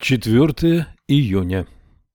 4 июня.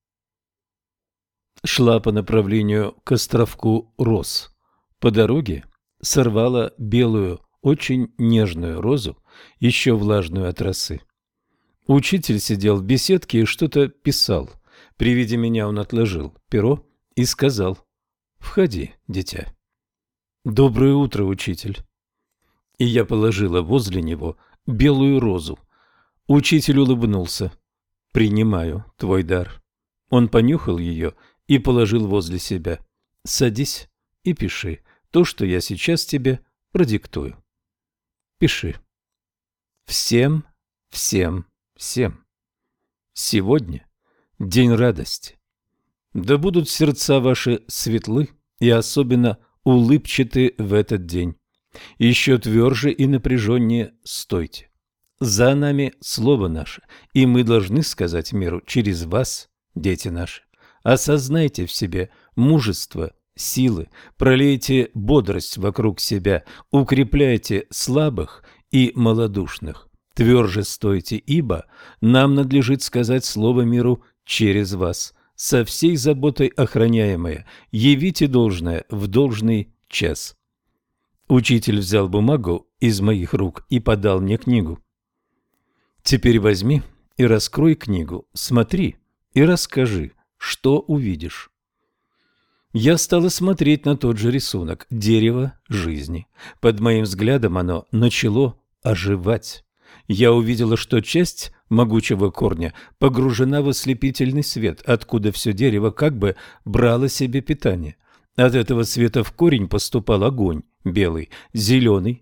Шла по направлению к островку роз. По дороге сорвала белую, очень нежную розу, еще влажную от росы. Учитель сидел в беседке и что-то писал. При виде меня он отложил перо и сказал: «Входи, дитя». «Доброе утро, учитель». И я положила возле него белую розу. Учитель улыбнулся. «Принимаю твой дар». Он понюхал ее и положил возле себя. «Садись и пиши то, что я сейчас тебе продиктую». Пиши. Всем, всем, всем. Сегодня день радости. Да будут сердца ваши светлы и особенно улыбчаты в этот день. Еще тверже и напряженнее стойте. За нами слово наше, и мы должны сказать миру через вас, дети наши. Осознайте в себе мужество, силы, пролейте бодрость вокруг себя, укрепляйте слабых и малодушных. Тверже стойте, ибо нам надлежит сказать слово миру через вас. Со всей заботой охраняемое, явите должное в должный час. Учитель взял бумагу из моих рук и подал мне книгу. Теперь возьми и раскрой книгу, смотри и расскажи, что увидишь. Я стала смотреть на тот же рисунок – дерево жизни. Под моим взглядом оно начало оживать. Я увидела, что часть могучего корня погружена в ослепительный свет, откуда все дерево как бы брало себе питание. От этого света в корень поступал огонь – белый, зеленый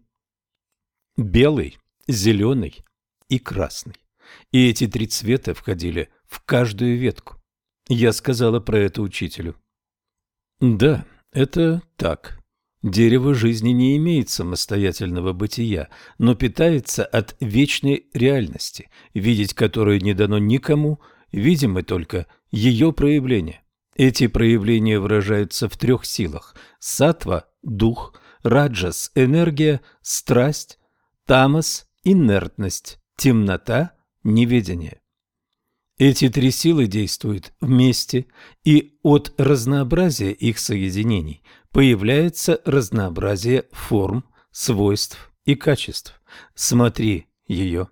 и красный. И эти три цвета входили в каждую ветку. Я сказала про это учителю. Да, это так. Дерево жизни не имеет самостоятельного бытия, но питается от вечной реальности, видеть которую не дано никому, видимы только ее проявления. Эти проявления выражаются в 3 силах: саттва – дух, раджас – энергия, страсть, тамас – инертность, темнота – неведение. Эти 3 силы действуют вместе, и от разнообразия их соединений появляется разнообразие форм, свойств и качеств. Смотри ее.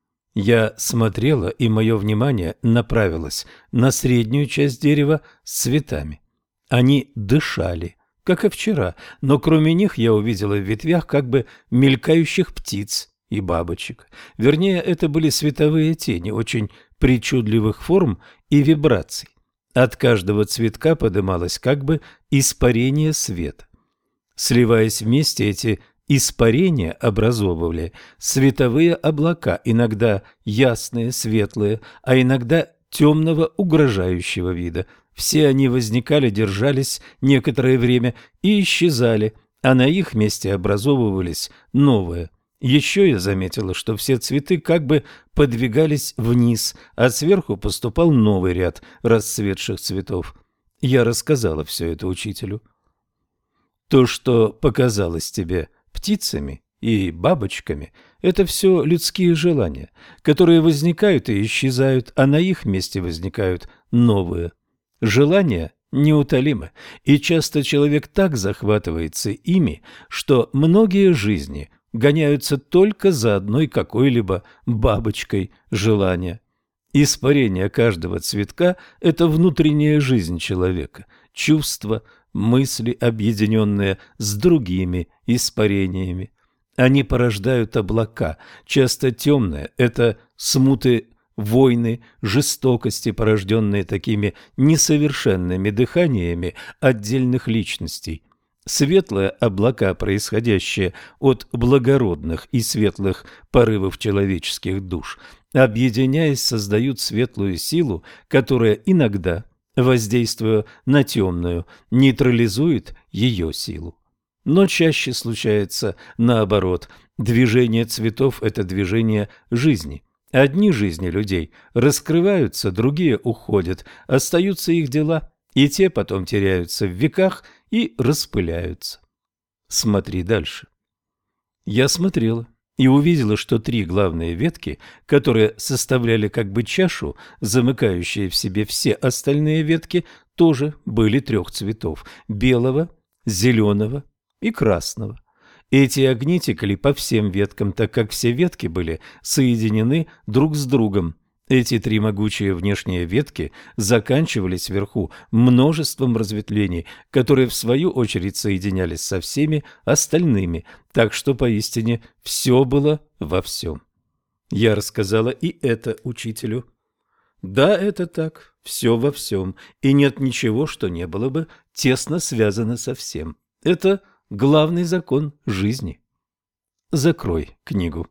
Я смотрела, и мое внимание направилось на среднюю часть дерева с цветами. Они дышали, как и вчера, но кроме них я увидела в ветвях как бы мелькающих птиц и бабочек. Вернее, это были световые тени очень причудливых форм и вибраций. От каждого цветка подымалось как бы испарение света. Сливаясь вместе, эти испарения образовывали световые облака, иногда ясные, светлые, а иногда темного, угрожающего вида. Все они возникали, держались некоторое время и исчезали, а на их месте образовывались новые. Еще я заметила, что все цветы как бы подвигались вниз, а сверху поступал новый ряд расцветших цветов. Я рассказала все это учителю. То, что показалось тебе птицами и бабочками, это все людские желания, которые возникают и исчезают, а на их месте возникают новые. Желания неутолимы, и часто человек так захватывается ими, что многие жизни гоняются только за одной какой-либо бабочкой желания. Испарение каждого цветка – это внутренняя жизнь человека, чувства, мысли, объединенные с другими испарениями. Они порождают облака, часто темные – это смуты, войны, жестокости, порожденные такими несовершенными дыханиями отдельных личностей. Светлые облака, происходящие от благородных и светлых порывов человеческих душ, объединяясь, создают светлую силу, которая иногда, воздействуя на темную, нейтрализует ее силу. Но чаще случается наоборот. Движение цветов – это движение жизни. Одни жизни людей раскрываются, другие уходят, остаются их дела, и те потом теряются в веках и распыляются. Смотри дальше. Я смотрела и увидела, что три главные ветки, которые составляли как бы чашу, замыкающие в себе все остальные ветки, тоже были трех цветов – белого, зеленого и красного. Эти огни текли по всем веткам, так как все ветки были соединены друг с другом. Эти три могучие внешние ветки заканчивались вверху множеством разветвлений, которые в свою очередь соединялись со всеми остальными, так что поистине все было во всем. Я рассказала и это учителю. Да, это так, все во всем, и нет ничего, что не было бы тесно связано со всем. Это главный закон жизни. Закрой книгу.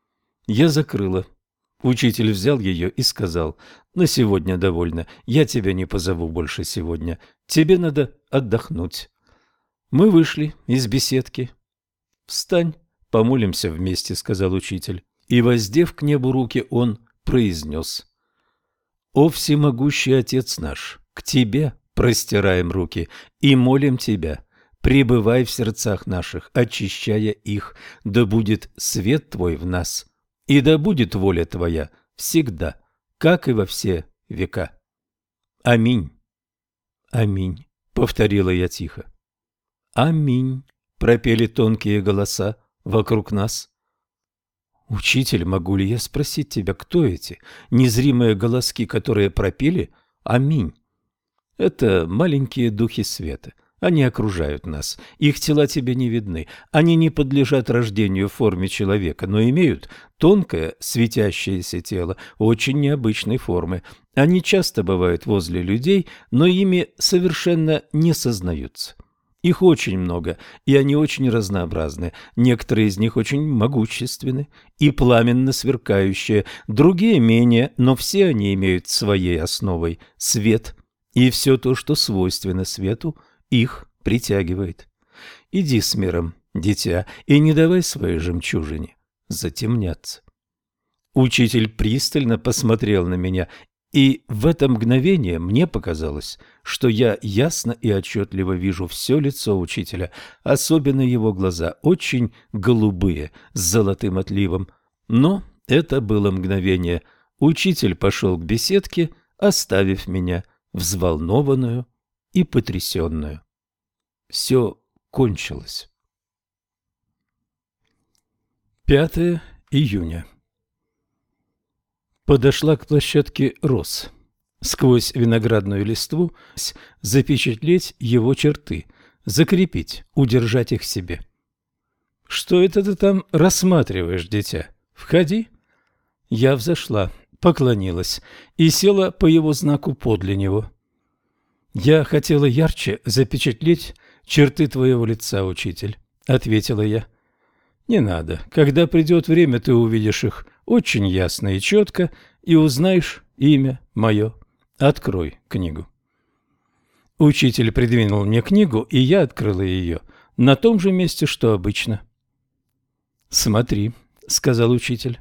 Я закрыла. Учитель взял ее и сказал: «На сегодня довольно, я тебя не позову больше сегодня, тебе надо отдохнуть». Мы вышли из беседки. «Встань, помолимся вместе», — сказал учитель. И, воздев к небу руки, он произнес: «О всемогущий Отец наш, к тебе простираем руки и молим тебя, пребывай в сердцах наших, очищая их, да будет свет твой в нас, и да будет воля твоя всегда, как и во все века. Аминь». «Аминь», — повторила я тихо. «Аминь», — пропели тонкие голоса вокруг нас. «Учитель, могу ли я спросить тебя, кто эти незримые голоски, которые пропели «Аминь»?» «Это маленькие духи света. Они окружают нас. Их тела тебе не видны. Они не подлежат рождению в форме человека, но имеют тонкое светящееся тело очень необычной формы. Они часто бывают возле людей, но ими совершенно не сознаются. Их очень много, и они очень разнообразны. Некоторые из них очень могущественны и пламенно сверкающие, другие менее, но все они имеют своей основой свет, и все то, что свойственно свету, их притягивает. Иди с миром, дитя, и не давай своей жемчужине затемняться». Учитель пристально посмотрел на меня, и в это мгновение мне показалось, что я ясно и отчетливо вижу все лицо учителя, особенно его глаза, очень голубые, с золотым отливом. Но это было мгновение. Учитель пошел к беседке, оставив меня взволнованную и потрясенную. Все кончилось. 5 июня. Подошла к площадке роз. Сквозь виноградную листву запечатлеть его черты, закрепить, удержать их в себе. «Что это ты там рассматриваешь, дитя? Входи». Я взошла, поклонилась и села по его знаку подле него. «Я хотела ярче запечатлеть черты твоего лица, учитель», — ответила я. «Не надо. Когда придет время, ты увидишь их очень ясно и четко и узнаешь имя мое. Открой книгу». Учитель придвинул мне книгу, и я открыла ее на том же месте, что обычно. «Смотри», — сказал учитель.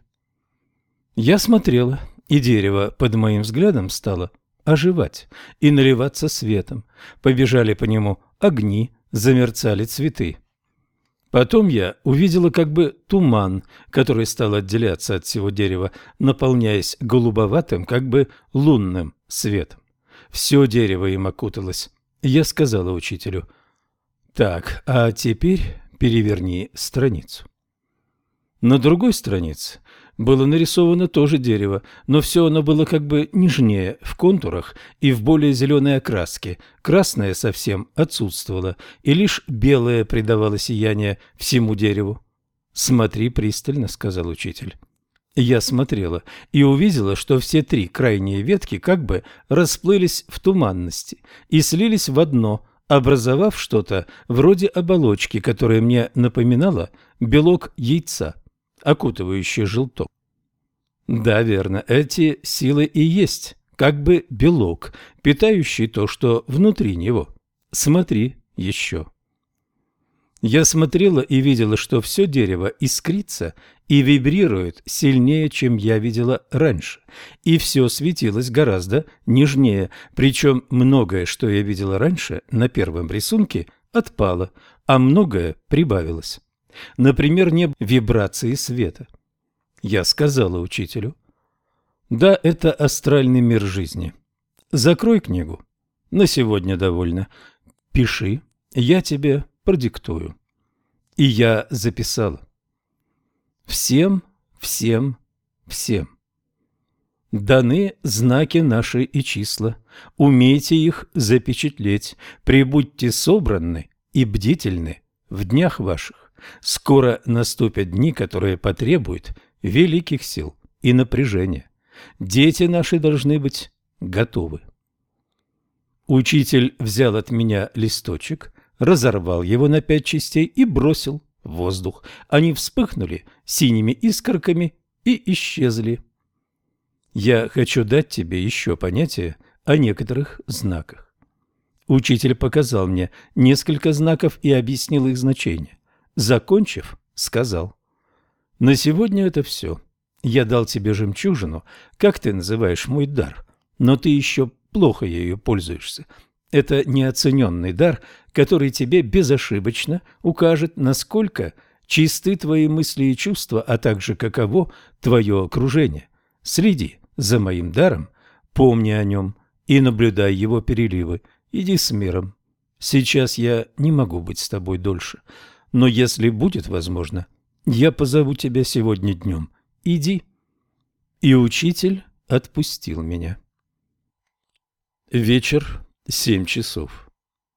Я смотрела, и дерево под моим взглядом стало оживать и наливаться светом. Побежали по нему огни, замерцали цветы. Потом я увидела как бы туман, который стал отделяться от всего дерева, наполняясь голубоватым, как бы лунным светом. Все дерево им окуталось. Я сказала учителю: «Так, а теперь переверни страницу». На другой странице было нарисовано тоже дерево, но все оно было как бы нежнее в контурах и в более зеленой окраске. Красное совсем отсутствовало, и лишь белое придавало сияние всему дереву. «Смотри пристально», — сказал учитель. Я смотрела и увидела, что все три крайние ветки как бы расплылись в туманности и слились в одно, образовав что-то вроде оболочки, которая мне напоминала белок яйца, окутывающий желток. Да, верно, эти силы и есть как бы белок, питающий то, что внутри него. Смотри еще. Я смотрела и видела, что все дерево искрится и вибрирует сильнее, чем я видела раньше, и все светилось гораздо нежнее, причем многое, что я видела раньше на первом рисунке, отпало, а многое прибавилось. Например, не вибрации света. Я сказала учителю: да, это астральный мир жизни. Закрой книгу. На сегодня довольно. Пиши, я тебе продиктую. И я записала. Всем, всем, всем даны знаки наши и числа. Умейте их запечатлеть. Прибудьте собранны и бдительны в днях ваших. Скоро наступят дни, которые потребуют великих сил и напряжения. Дети наши должны быть готовы. Учитель взял от меня листочек, разорвал его на 5 частей и бросил в воздух. Они вспыхнули синими искорками и исчезли. Я хочу дать тебе еще понятие о некоторых знаках. Учитель показал мне несколько знаков и объяснил их значение. Закончив, сказал: на сегодня это все. Я дал тебе жемчужину, как ты называешь мой дар, но ты еще плохо ею пользуешься. Это неоцененный дар, который тебе безошибочно укажет, насколько чисты твои мысли и чувства, а также каково твое окружение. Следи за моим даром, помни о нем и наблюдай его переливы. Иди с миром. Сейчас я не могу быть с тобой дольше, но если будет возможно, я позову тебя сегодня днем. Иди. И учитель отпустил меня. Вечер, 7 часов.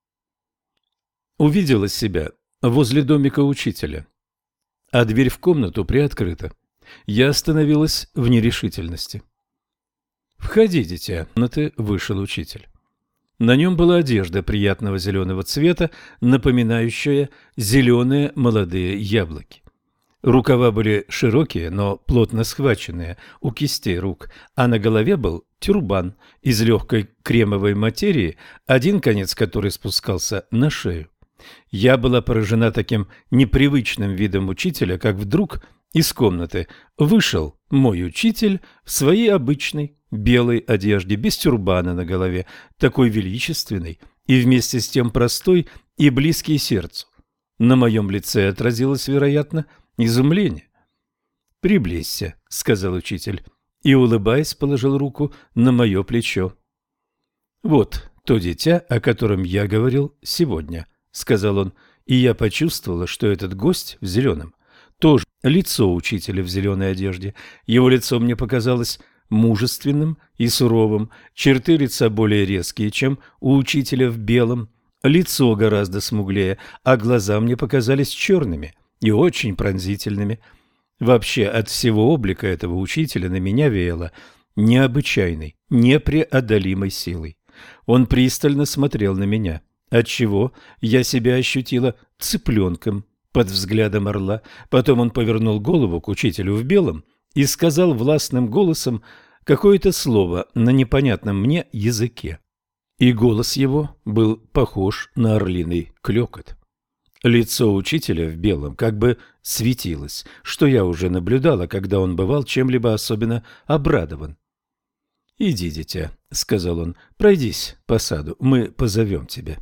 Увидела себя возле домика учителя, а дверь в комнату приоткрыта. Я остановилась в нерешительности. «Входи, дитя», — комнаты вышел учитель. На нем была одежда приятного зеленого цвета, напоминающая зеленые молодые яблоки. Рукава были широкие, но плотно схваченные у кистей рук, а на голове был тюрбан из легкой кремовой материи, один конец которой спускался на шею. Я была поражена таким непривычным видом учителя, как вдруг из комнаты вышел мой учитель в своей обычной белой одежде, без тюрбана на голове, такой величественный и вместе с тем простой и близкий сердцу. На моем лице отразилось, вероятно, изумление. «Приблизься», — сказал учитель, и, улыбаясь, положил руку на мое плечо. «Вот то дитя, о котором я говорил сегодня», — сказал он, и я почувствовала, что этот гость в зеленом тоже лицо учителя в зеленой одежде. Его лицо мне показалось мужественным и суровым, черты лица более резкие, чем у учителя в белом, лицо гораздо смуглее, а глаза мне показались черными и очень пронзительными. Вообще, от всего облика этого учителя на меня веяло необычайной, непреодолимой силой. Он пристально смотрел на меня, отчего я себя ощутила цыпленком под взглядом орла. Потом он повернул голову к учителю в белом и сказал властным голосом какое-то слово на непонятном мне языке. И голос его был похож на орлиный клёкот. Лицо учителя в белом как бы светилось, что я уже наблюдала, когда он бывал чем-либо особенно обрадован. «Иди, дитя», — сказал он, — «пройдись по саду, мы позовем тебя».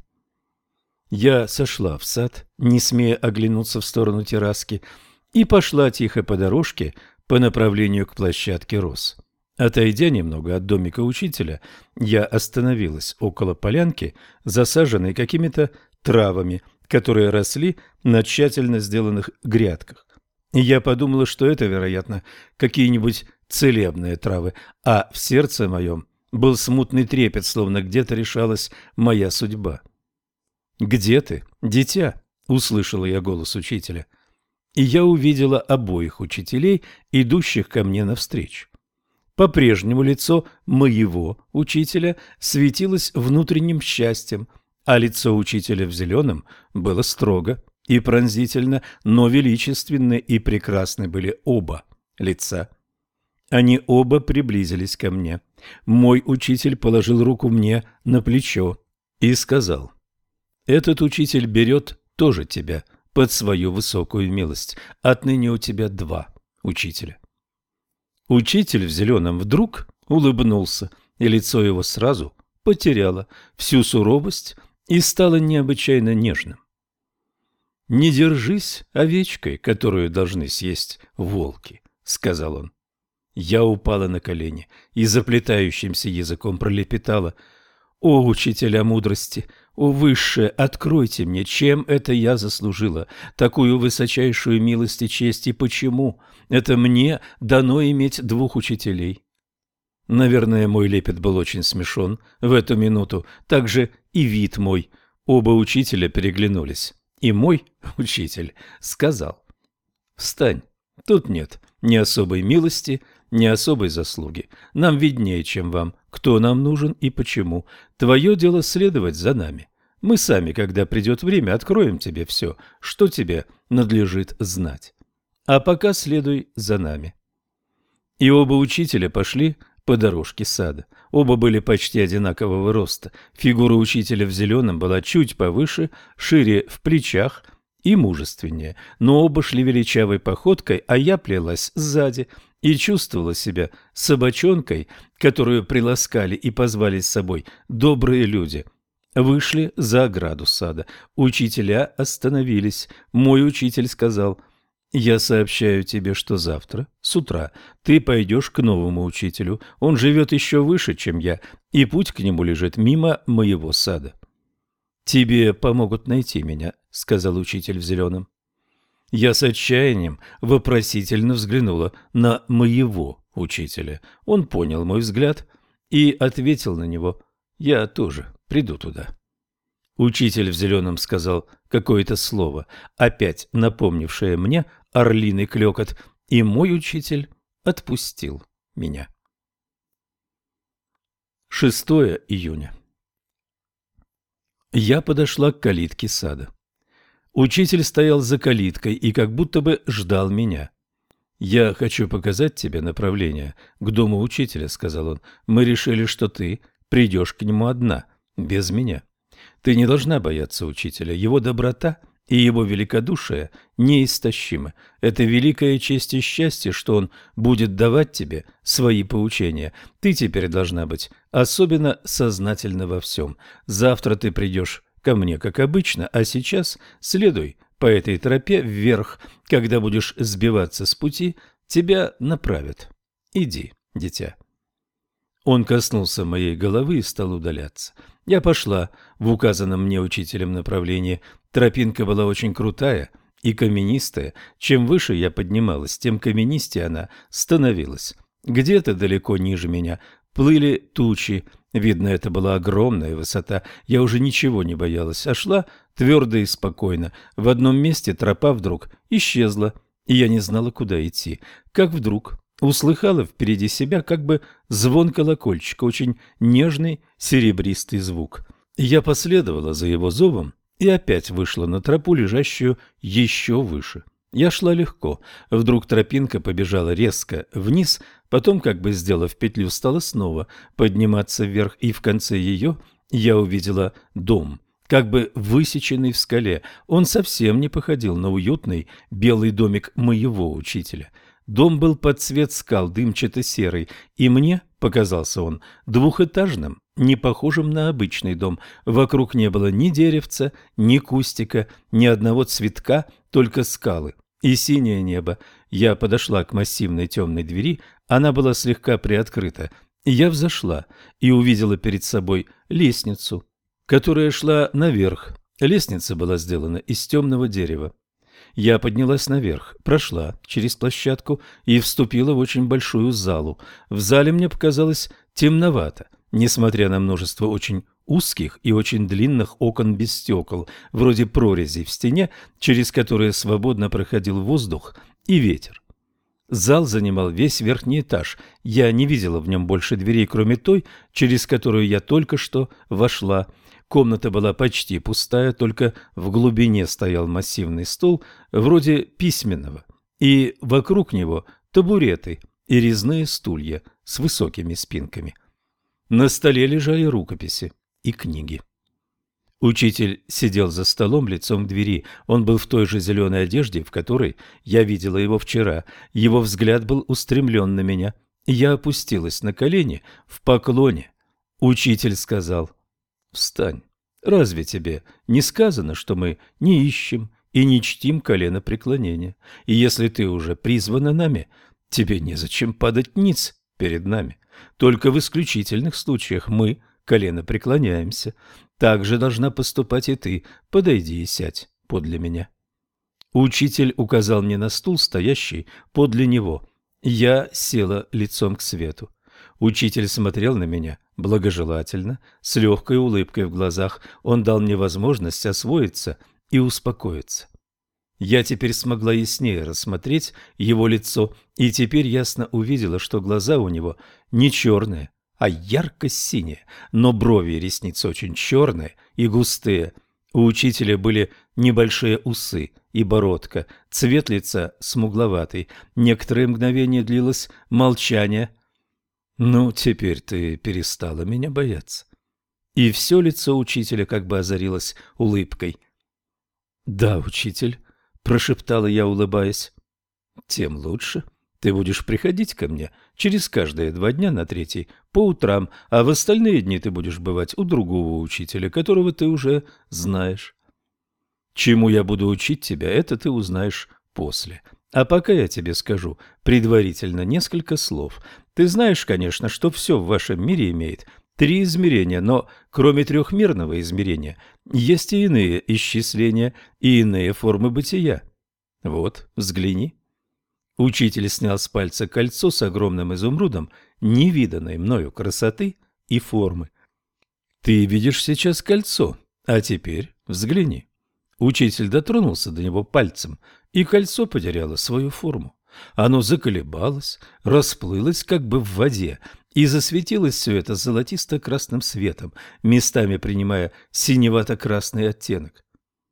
Я сошла в сад, не смея оглянуться в сторону терраски, и пошла тихо по дорожке по направлению к площадке роз. Отойдя немного от домика учителя, я остановилась около полянки, засаженной какими-то травами, которые росли на тщательно сделанных грядках. И я подумала, что это, вероятно, какие-нибудь целебные травы, а в сердце моем был смутный трепет, словно где-то решалась моя судьба. «Где ты, дитя?» — услышала я голос учителя. И я увидела обоих учителей, идущих ко мне навстречу. По-прежнему лицо моего учителя светилось внутренним счастьем, а лицо учителя в зеленом было строго и пронзительно, но величественны и прекрасны были оба лица. Они оба приблизились ко мне. Мой учитель положил руку мне на плечо и сказал: «Этот учитель берет тоже тебя под свою высокую милость. Отныне у тебя 2 учителя». Учитель в зеленом вдруг улыбнулся, и лицо его сразу потеряло всю суровость и стало необычайно нежным. «Не держись овечкой, которую должны съесть волки», — сказал он. Я упала на колени и заплетающимся языком пролепетала: «О, учителя мудрости! О, высшее, откройте мне, чем это я заслужила такую высочайшую милость и честь, и почему это мне дано иметь двух учителей?» Наверное, мой лепет был очень смешон в эту минуту, также и вид мой. Оба учителя переглянулись, и мой учитель сказал: «Встань, тут нет ни особой милости, ни особой заслуги. Нам виднее, чем вам, кто нам нужен и почему. Твое дело следовать за нами. Мы сами, когда придет время, откроем тебе все, что тебе надлежит знать. А пока следуй за нами». И оба учителя пошли по дорожке сада. Оба были почти одинакового роста. Фигура учителя в зеленом была чуть повыше, шире в плечах и мужественнее, но оба шли величавой походкой, а я плелась сзади и чувствовала себя собачонкой, которую приласкали и позвали с собой добрые люди. Вышли за ограду сада. Учителя остановились. Мой учитель сказал: «Я сообщаю тебе, что завтра, с утра, ты пойдешь к новому учителю. Он живет еще выше, чем я, и путь к нему лежит мимо моего сада». «Тебе помогут найти меня», — сказал учитель в зеленом. Я с отчаянием вопросительно взглянула на моего учителя. Он понял мой взгляд и ответил на него: «Я тоже приду туда». Учитель в зеленом сказал какое-то слово, опять напомнившее мне орлиный клёкот, и мой учитель отпустил меня. 6 июня. Я подошла к калитке сада. Учитель стоял за калиткой и как будто бы ждал меня. «Я хочу показать тебе направление к дому учителя», — сказал он. «Мы решили, что ты придешь к нему одна, без меня. Ты не должна бояться учителя. Его доброта и его великодушие неистощимы. Это великая честь и счастье, что он будет давать тебе свои поучения. Ты теперь должна быть особенно сознательна во всем. Завтра ты придешь ко мне, как обычно, а сейчас следуй по этой тропе вверх. Когда будешь сбиваться с пути, тебя направят. Иди, дитя». Он коснулся моей головы и стал удаляться. Я пошла в указанном мне учителем направлении. Тропинка была очень крутая и каменистая. Чем выше я поднималась, тем каменистее она становилась. Где-то далеко ниже меня плыли тучи. Видно, это была огромная высота. Я уже ничего не боялась, а шла твердо и спокойно. В одном месте тропа вдруг исчезла, и я не знала, куда идти. Как вдруг услыхала впереди себя как бы звон колокольчика, очень нежный серебристый звук. Я последовала за его зовом и опять вышла на тропу, лежащую еще выше. Я шла легко. Вдруг тропинка побежала резко вниз, потом, как бы сделав петлю, стала снова подниматься вверх, и в конце ее я увидела дом, как бы высеченный в скале. Он совсем не походил на уютный белый домик моего учителя. Дом был под цвет скал, дымчато-серый, и мне показался он двухэтажным, не похожим на обычный дом. Вокруг не было ни деревца, ни кустика, ни одного цветка, только скалы и синее небо. Я подошла к массивной темной двери, она была слегка приоткрыта. Я взошла и увидела перед собой лестницу, которая шла наверх. Лестница была сделана из темного дерева. Я поднялась наверх, прошла через площадку и вступила в очень большую залу. В зале мне показалось темновато, несмотря на множество очень узких и очень длинных окон без стекол, вроде прорезей в стене, через которые свободно проходил воздух и ветер. Зал занимал весь верхний этаж. Я не видела в нем больше дверей, кроме той, через которую я только что вошла. Комната была почти пустая, только в глубине стоял массивный стол, вроде письменного, и вокруг него табуреты и резные стулья с высокими спинками. На столе лежали рукописи и книги. Учитель сидел за столом лицом к двери. Он был в той же зеленой одежде, в которой я видела его вчера. Его взгляд был устремлен на меня. Я опустилась на колени в поклоне. Учитель сказал: «Встань. Разве тебе не сказано, что мы не ищем и не чтим коленопреклонения. И если ты уже призвана нами, тебе незачем падать ниц перед нами. Только в исключительных случаях мы коленопреклоняемся. Так же должна поступать и ты. Подойди и сядь подле меня». Учитель указал мне на стул, стоящий подле него. Я села лицом к свету. Учитель смотрел на меня благожелательно, с легкой улыбкой в глазах. Он дал мне возможность освоиться и успокоиться. Я теперь смогла яснее рассмотреть его лицо, и теперь ясно увидела, что глаза у него не черные, а ярко-синие, но брови и ресницы очень черные и густые. У учителя были небольшие усы и бородка, цвет лица смугловатый. Некоторое мгновение длилось молчание. «Ну, теперь ты перестала меня бояться». И все лицо учителя как бы озарилось улыбкой. «Да, учитель», — прошептала я, улыбаясь. «Тем лучше. Ты будешь приходить ко мне через каждые 2 дня на 3 по утрам, а в остальные дни ты будешь бывать у другого учителя, которого ты уже знаешь. Чему я буду учить тебя, это ты узнаешь после. А пока я тебе скажу предварительно несколько слов. Ты знаешь, конечно, что все в вашем мире имеет 3 измерения, но кроме трехмерного измерения есть и иные исчисления, и иные формы бытия. Вот, взгляни». Учитель снял с пальца кольцо с огромным изумрудом невиданной мною красоты и формы. «Ты видишь сейчас кольцо, а теперь взгляни». Учитель дотронулся до него пальцем, и кольцо потеряло свою форму. Оно заколебалось, расплылось как бы в воде, и засветилось все это золотисто-красным светом, местами принимая синевато-красный оттенок.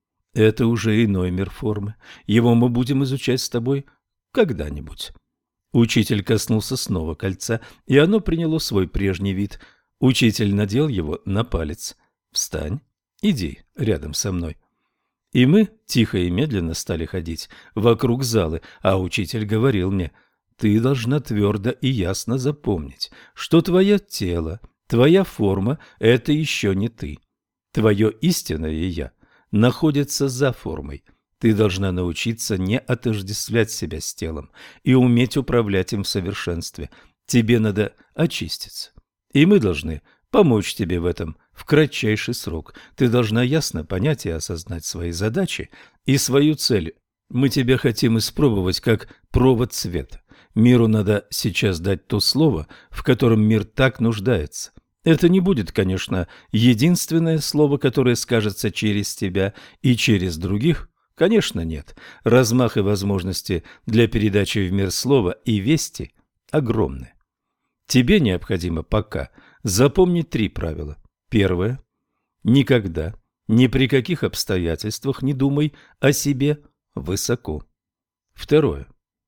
Это уже иной мир формы. Его мы будем изучать с тобой когда-нибудь. Учитель коснулся снова кольца, и оно приняло свой прежний вид. Учитель надел его на палец. «Встань, иди рядом со мной». И мы тихо и медленно стали ходить вокруг залы, а учитель говорил мне: «Ты должна твердо и ясно запомнить, что твое тело, твоя форма – это еще не ты. Твое истинное «я» находится за формой. Ты должна научиться не отождествлять себя с телом и уметь управлять им в совершенстве. Тебе надо очиститься, и мы должны помочь тебе в этом в кратчайший срок. Ты должна ясно понять и осознать свои задачи и свою цель. Мы тебя хотим испробовать как провод света. Миру надо сейчас дать то слово, в котором мир так нуждается. Это не будет, конечно, единственное слово, которое скажется через тебя и через других. Конечно, нет. Размах и возможности для передачи в мир слова и вести огромны. Тебе необходимо пока запомнить 3 правила. Первое. Никогда, ни при каких обстоятельствах не думай о себе высоко. Второе.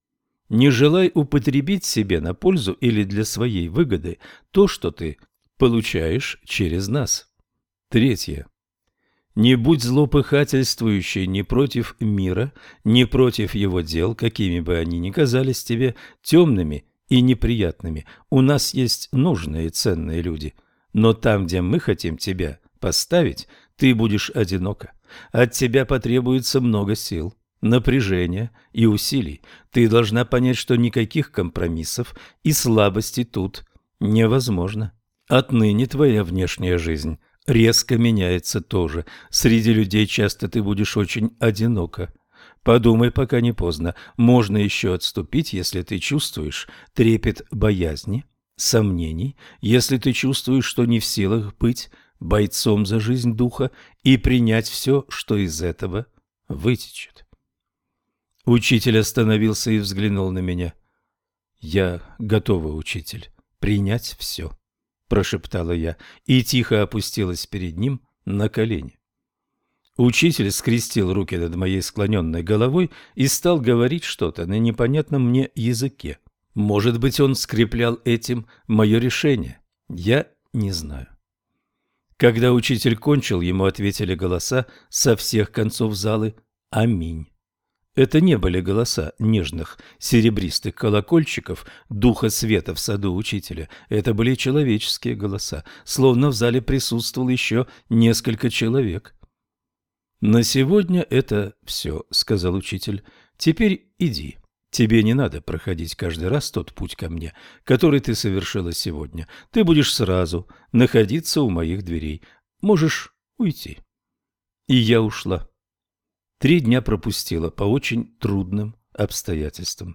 Не желай употребить себе на пользу или для своей выгоды то, что ты получаешь через нас. Третье. Не будь злопыхательствующей ни против мира, ни против его дел, какими бы они ни казались тебе темными и неприятными. У нас есть нужные и ценные люди, но там, где мы хотим тебя поставить, ты будешь одинока. От тебя потребуется много сил, напряжения и усилий. Ты должна понять, что никаких компромиссов и слабостей тут невозможно. Отныне твоя внешняя жизнь резко меняется тоже. Среди людей часто ты будешь очень одинока. Подумай, пока не поздно. Можно еще отступить, если ты чувствуешь трепет боязни, сомнений, если ты чувствуешь, что не в силах быть бойцом за жизнь духа и принять все, что из этого вытечет. Учитель остановился и взглянул на меня. «Я готова, учитель, принять все», — прошептала я и тихо опустилась перед ним на колени. Учитель скрестил руки над моей склоненной головой и стал говорить что-то на непонятном мне языке. Может быть, он скреплял этим мое решение. Я не знаю. Когда учитель кончил, ему ответили голоса со всех концов залы «Аминь». Это не были голоса нежных серебристых колокольчиков духа света в саду учителя. Это были человеческие голоса, словно в зале присутствовало еще несколько человек. «На сегодня это все», — сказал учитель. «Теперь иди. Тебе не надо проходить каждый раз тот путь ко мне, который ты совершила сегодня. Ты будешь сразу находиться у моих дверей. Можешь уйти». И я ушла. 3 дня пропустила по очень трудным обстоятельствам.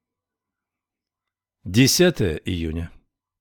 10 июня.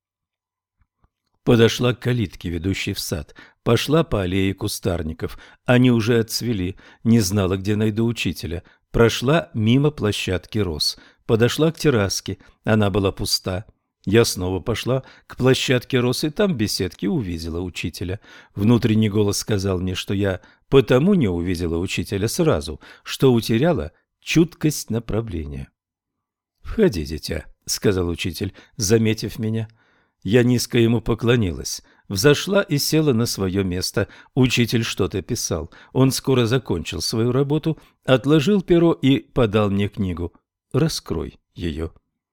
Подошла к калитке, ведущей в сад. Пошла по аллее кустарников. Они уже отцвели. Не знала, где найду учителя. Прошла мимо площадки роз. Подошла к терраске. Она была пуста. Я снова пошла к площадке роз, и там в беседке увидела учителя. Внутренний голос сказал мне, что я потому не увидела учителя сразу, что утеряла чуткость направления. «Входи, дитя», — сказал учитель, заметив меня. Я низко ему поклонилась, взошла и села на свое место. Учитель что-то писал. Он скоро закончил свою работу, отложил перо и подал мне книгу. «Раскрой ее».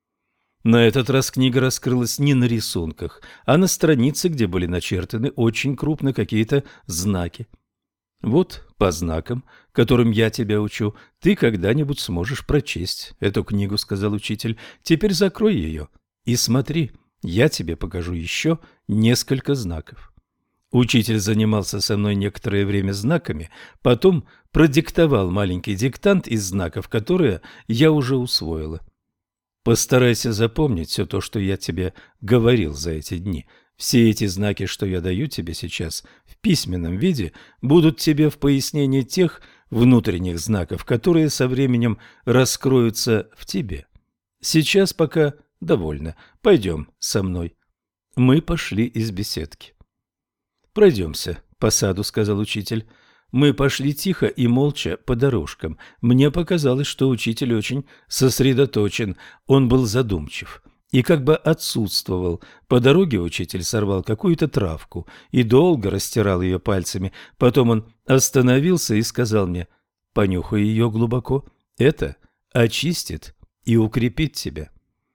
На этот раз книга раскрылась не на рисунках, а на странице, где были начертаны очень крупно какие-то знаки. «Вот по знакам, которым я тебя учу, ты когда-нибудь сможешь прочесть эту книгу», — сказал учитель. «Теперь закрой ее и смотри, я тебе покажу еще несколько знаков». Учитель занимался со мной некоторое время знаками, потом продиктовал маленький диктант из знаков, которые я уже усвоила. Постарайся запомнить все то, что я тебе говорил за эти дни. Все эти знаки, что я даю тебе сейчас в письменном виде, будут тебе в пояснении тех внутренних знаков, которые со временем раскроются в тебе. Сейчас пока довольно. Пойдем со мной. Мы пошли из беседки. «Пройдемся по саду», — сказал учитель. Мы пошли тихо и молча по дорожкам. Мне показалось, что учитель очень сосредоточен, он был задумчив и как бы отсутствовал. По дороге учитель сорвал какую-то травку и долго растирал ее пальцами. Потом он остановился и сказал мне: «Понюхай ее глубоко, это очистит и укрепит тебя».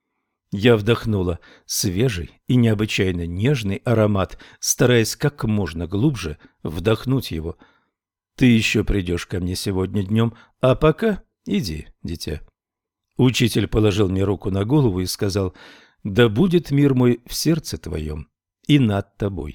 Я вдохнула свежий и необычайно нежный аромат, стараясь как можно глубже вдохнуть его. «Ты еще придешь ко мне сегодня днем, а пока иди, дитя». Учитель положил мне руку на голову и сказал: «Да будет мир мой в сердце твоем и над тобой».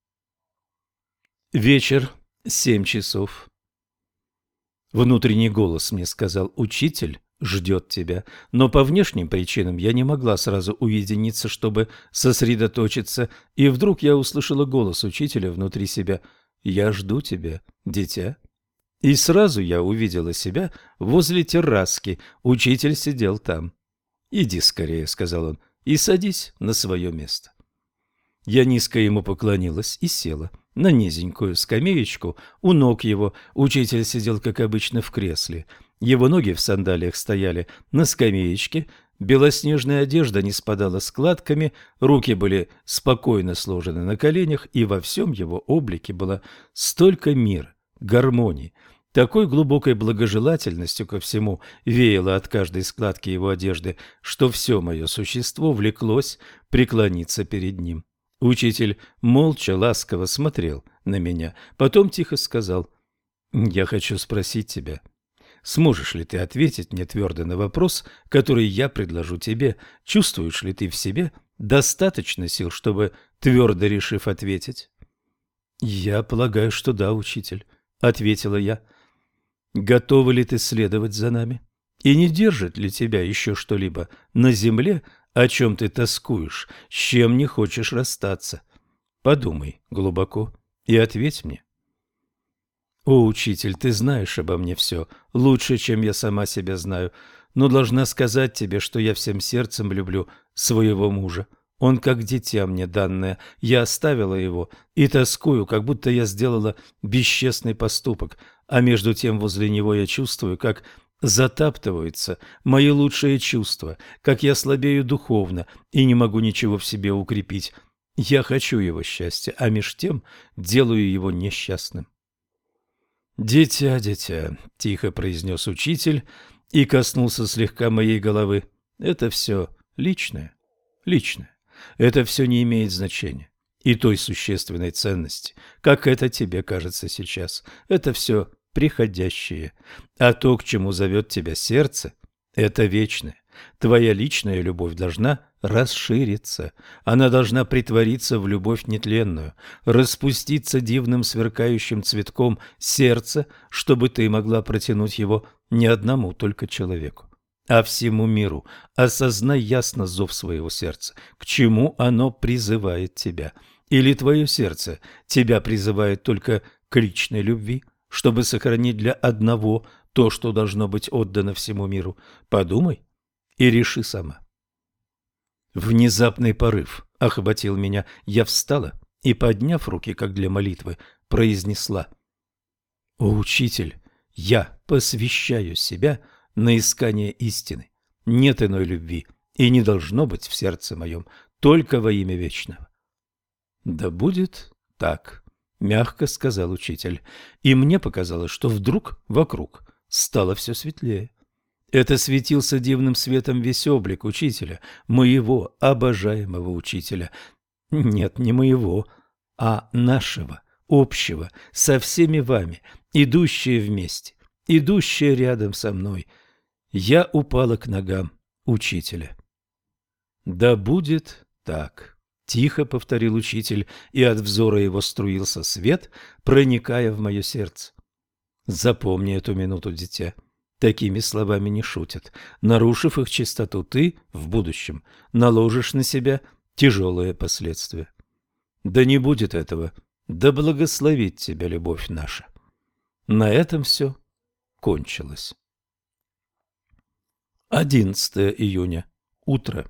Вечер, 7 часов. Внутренний голос мне сказал: «Учитель ждет тебя». Но по внешним причинам я не могла сразу уединиться, чтобы сосредоточиться, и вдруг я услышала голос учителя внутри себя: «Я жду тебя, дитя». И сразу я увидела себя возле терраски. Учитель сидел там. «Иди скорее», — сказал он, — «и садись на свое место». Я низко ему поклонилась и села на низенькую скамеечку у ног его. Учитель сидел, как обычно, в кресле. Его ноги в сандалиях стояли на скамеечке, белоснежная одежда не спадала складками, руки были спокойно сложены на коленях, и во всем его облике было столько мира, гармонии. Такой глубокой благожелательностью ко всему веяло от каждой складки его одежды, что все мое существо влеклось преклониться перед ним. Учитель молча, ласково смотрел на меня, потом тихо сказал: «Я хочу спросить тебя, сможешь ли ты ответить мне твердо на вопрос, который я предложу тебе? Чувствуешь ли ты в себе достаточно сил, чтобы твердо решив ответить?» «Я полагаю, что да, учитель», — ответила я. «Готова ли ты следовать за нами? И не держит ли тебя еще что-либо на земле, о чем ты тоскуешь, с чем не хочешь расстаться? Подумай глубоко и ответь мне». «О, учитель, ты знаешь обо мне все, лучше, чем я сама себя знаю, но должна сказать тебе, что я всем сердцем люблю своего мужа. Он как дитя мне данное, я оставила его и тоскую, как будто я сделала бесчестный поступок, а между тем возле него я чувствую, как затаптываются мои лучшие чувства, как я слабею духовно и не могу ничего в себе укрепить. Я хочу его счастья, а меж тем делаю его несчастным». «Дитя, дитя», — тихо произнес учитель и коснулся слегка моей головы, — «это все личное, личное. Это все не имеет значения и той существенной ценности, как это тебе кажется сейчас. Это все приходящее, а то, к чему зовет тебя сердце, это вечное. Твоя личная любовь должна расшириться, она должна притвориться в любовь нетленную, распуститься дивным сверкающим цветком сердца, чтобы ты могла протянуть его не одному только человеку, а всему миру. Осознай ясно зов своего сердца, к чему оно призывает тебя. Или твое сердце тебя призывает только к личной любви, чтобы сохранить для одного то, что должно быть отдано всему миру. Подумай и реши сама. Внезапный порыв охватил меня. Я встала и, подняв руки, как для молитвы, произнесла: «О, учитель, я посвящаю себя на искание истины. Нет иной любви, и не должно быть в сердце моем, только во имя вечного». «Да будет так», — мягко сказал учитель, и мне показалось, что вдруг вокруг стало все светлее. Это светился дивным светом весь облик учителя, моего обожаемого учителя. Нет, не моего, а нашего, общего, со всеми вами, идущие вместе, идущие рядом со мной. Я упала к ногам учителя. «Да будет так», — тихо повторил учитель, и от взора его струился свет, проникая в мое сердце. «Запомни эту минуту, дитя. Такими словами не шутят. Нарушив их чистоту, ты в будущем наложишь на себя тяжелые последствия. Да не будет этого. Да благословит тебя любовь наша». На этом все кончилось. 11 июня. Утро.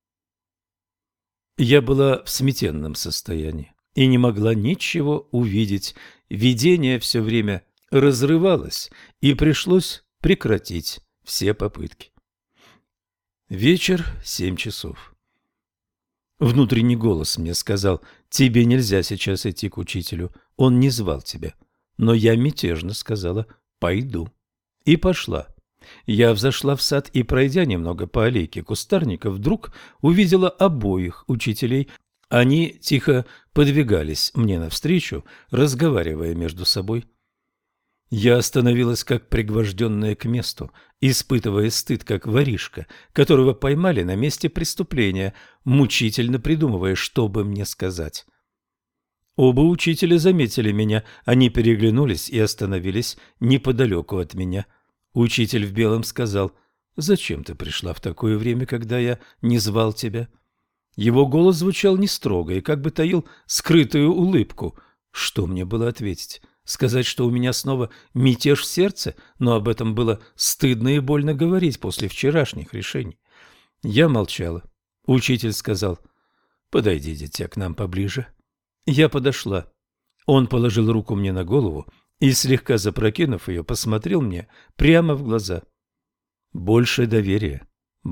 Я была в смятенном состоянии и не могла ничего увидеть. Видение все время разрывалось, и пришлось прекратить все попытки. Вечер, 7 часов. Внутренний голос мне сказал: «Тебе нельзя сейчас идти к учителю, он не звал тебя». Но я мятежно сказала: «Пойду». И пошла. Я взошла в сад и, пройдя немного по аллейке кустарников, вдруг увидела обоих учителей. Они тихо подвигались мне навстречу, разговаривая между собой. Я остановилась, как пригвожденная к месту, испытывая стыд, как воришка, которого поймали на месте преступления, мучительно придумывая, что бы мне сказать. Оба учителя заметили меня, они переглянулись и остановились неподалеку от меня. Учитель в белом сказал: «Зачем ты пришла в такое время, когда я не звал тебя?» Его голос звучал не строго и как бы таил скрытую улыбку. Что мне было ответить? Сказать, что у меня снова мятеж в сердце, но об этом было стыдно и больно говорить после вчерашних решений. Я молчала. Учитель сказал: «Подойди, дитя, к нам поближе». Я подошла. Он положил руку мне на голову и, слегка запрокинув ее, посмотрел мне прямо в глаза. Больше доверия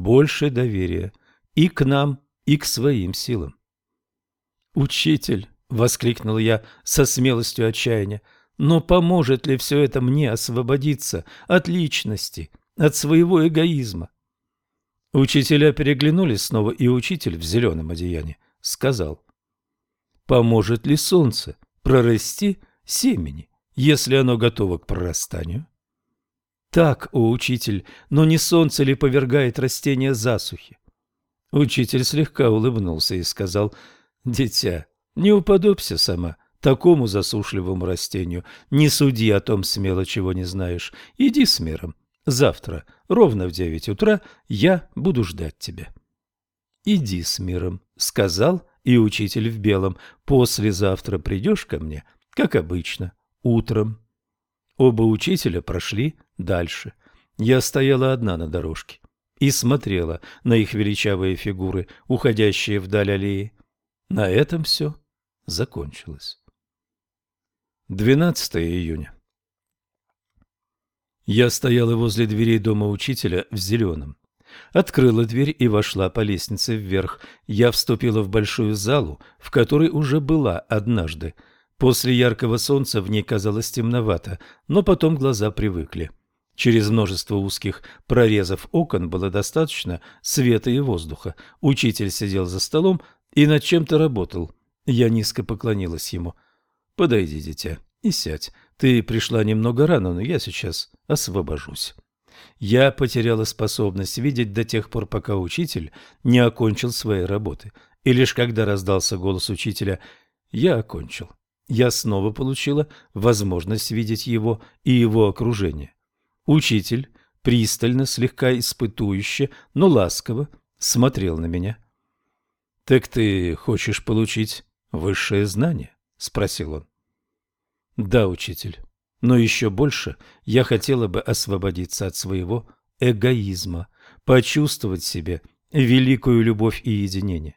и к нам, и к своим силам. «Учитель!» — воскликнул я со смелостью отчаяния. «Но поможет ли все это мне освободиться от личности, от своего эгоизма?» Учителя переглянулись снова, и учитель в зеленом одеянии сказал: «Поможет ли солнце прорасти семени, если оно готово к прорастанию?» «Так, о учитель, но не солнце ли повергает растения засухи?» Учитель слегка улыбнулся и сказал: «Дитя, не уподобься сама такому засушливому растению, не суди о том смело, чего не знаешь. Иди с миром. Завтра, ровно в 9 утра, я буду ждать тебя». «Иди с миром», — сказал и учитель в белом. «Послезавтра придешь ко мне, как обычно, утром». Оба учителя прошли дальше. Я стояла одна на дорожке и смотрела на их величавые фигуры, уходящие вдаль аллеи. На этом все закончилось. 12 июня. Я стояла возле дверей дома учителя в зеленом. Открыла дверь и вошла по лестнице вверх. Я вступила в большую залу, в которой уже была однажды. После яркого солнца в ней казалось темновато, но потом глаза привыкли. Через множество узких прорезов окон было достаточно света и воздуха. Учитель сидел за столом и над чем-то работал. Я низко поклонилась ему. «Подойди, дитя, и сядь. Ты пришла немного рано, но я сейчас освобожусь. Я потеряла способность видеть до тех пор, пока учитель не окончил своей работы. И лишь когда раздался голос учителя «Я окончил», я снова получила возможность видеть его и его окружение. Учитель пристально, слегка испытующе, но ласково смотрел на меня. «Так ты хочешь получить высшее знание?» – спросил он. «Да, учитель, но еще больше я хотела бы освободиться от своего эгоизма, почувствовать в себе великую любовь и единение.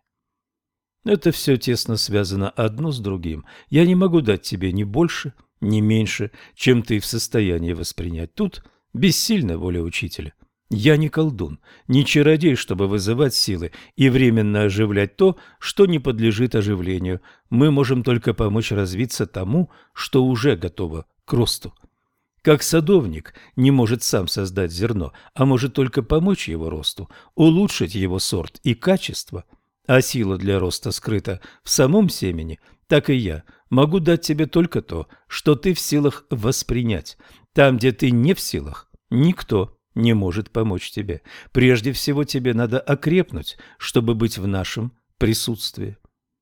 Это все тесно связано одно с другим. Я не могу дать тебе ни больше, ни меньше, чем ты в состоянии воспринять. Тут бессильна воля учителя. Я не колдун, не чародей, чтобы вызывать силы и временно оживлять то, что не подлежит оживлению. Мы можем только помочь развиться тому, что уже готово к росту. Как садовник не может сам создать зерно, а может только помочь его росту, улучшить его сорт и качество, а сила для роста скрыта в самом семени, так и я могу дать тебе только то, что ты в силах воспринять. Там, где ты не в силах, никто не может помочь тебе. Прежде всего тебе надо окрепнуть, чтобы быть в нашем присутствии.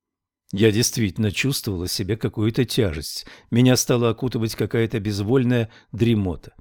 Я действительно чувствовала в себе какую-то тяжесть. Меня стала окутывать какая-то безвольная дремота.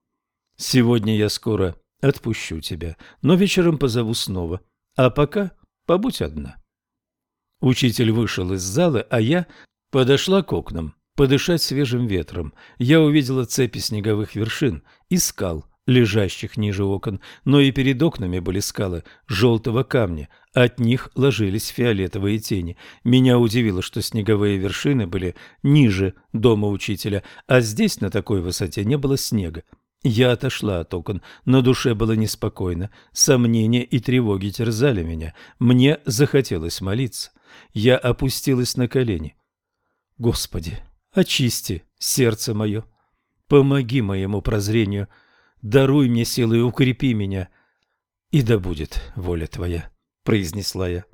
Сегодня я скоро отпущу тебя, но вечером позову снова. А пока побудь одна. Учитель вышел из зала, а я подошла к окнам, подышать свежим ветром. Я увидела цепи снеговых вершин и скал, лежащих ниже окон, но и перед окнами были скалы желтого камня, от них ложились фиолетовые тени. Меня удивило, что снеговые вершины были ниже дома учителя, а здесь на такой высоте не было снега. Я отошла от окон, на душе было неспокойно, сомнения и тревоги терзали меня, мне захотелось молиться. Я опустилась на колени. Господи, очисти сердце мое, помоги моему прозрению, даруй мне силы и укрепи меня, и да будет воля Твоя, произнесла я.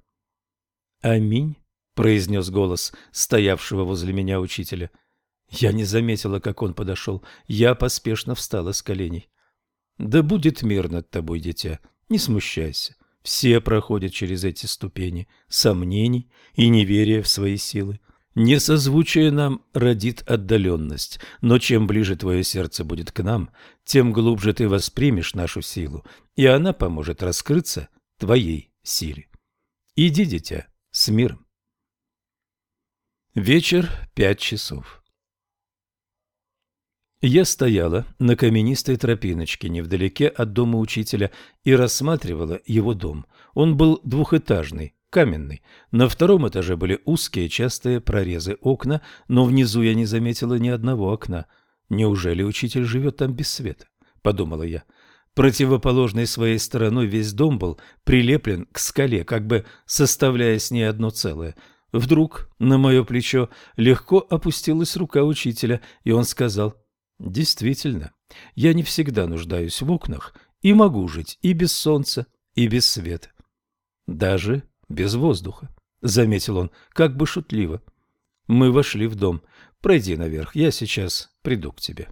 Аминь, произнес голос стоявшего возле меня учителя. Я не заметила, как он подошел. Я поспешно встала с коленей. Да будет мир над тобой, дитя, не смущайся. Все проходят через эти ступени сомнений и неверия в свои силы. Несозвучие нам родит отдаленность, но чем ближе твое сердце будет к нам, тем глубже ты воспримешь нашу силу, и она поможет раскрыться твоей силе. Иди, дитя, с миром. Вечер, 5 часов. Я стояла на каменистой тропиночке невдалеке от дома учителя и рассматривала его дом. Он был двухэтажный, каменный. На втором этаже были узкие частые прорезы окна, но внизу я не заметила ни одного окна. Неужели учитель живет там без света? Подумала я. Противоположной своей стороной весь дом был прилеплен к скале, как бы составляя с ней одно целое. Вдруг на мое плечо легко опустилась рука учителя, и он сказал: «Действительно, я не всегда нуждаюсь в окнах и могу жить и без солнца, и без света. Даже без воздуха», — заметил он, как бы шутливо. Мы вошли в дом. «Пройди наверх, я сейчас приду к тебе».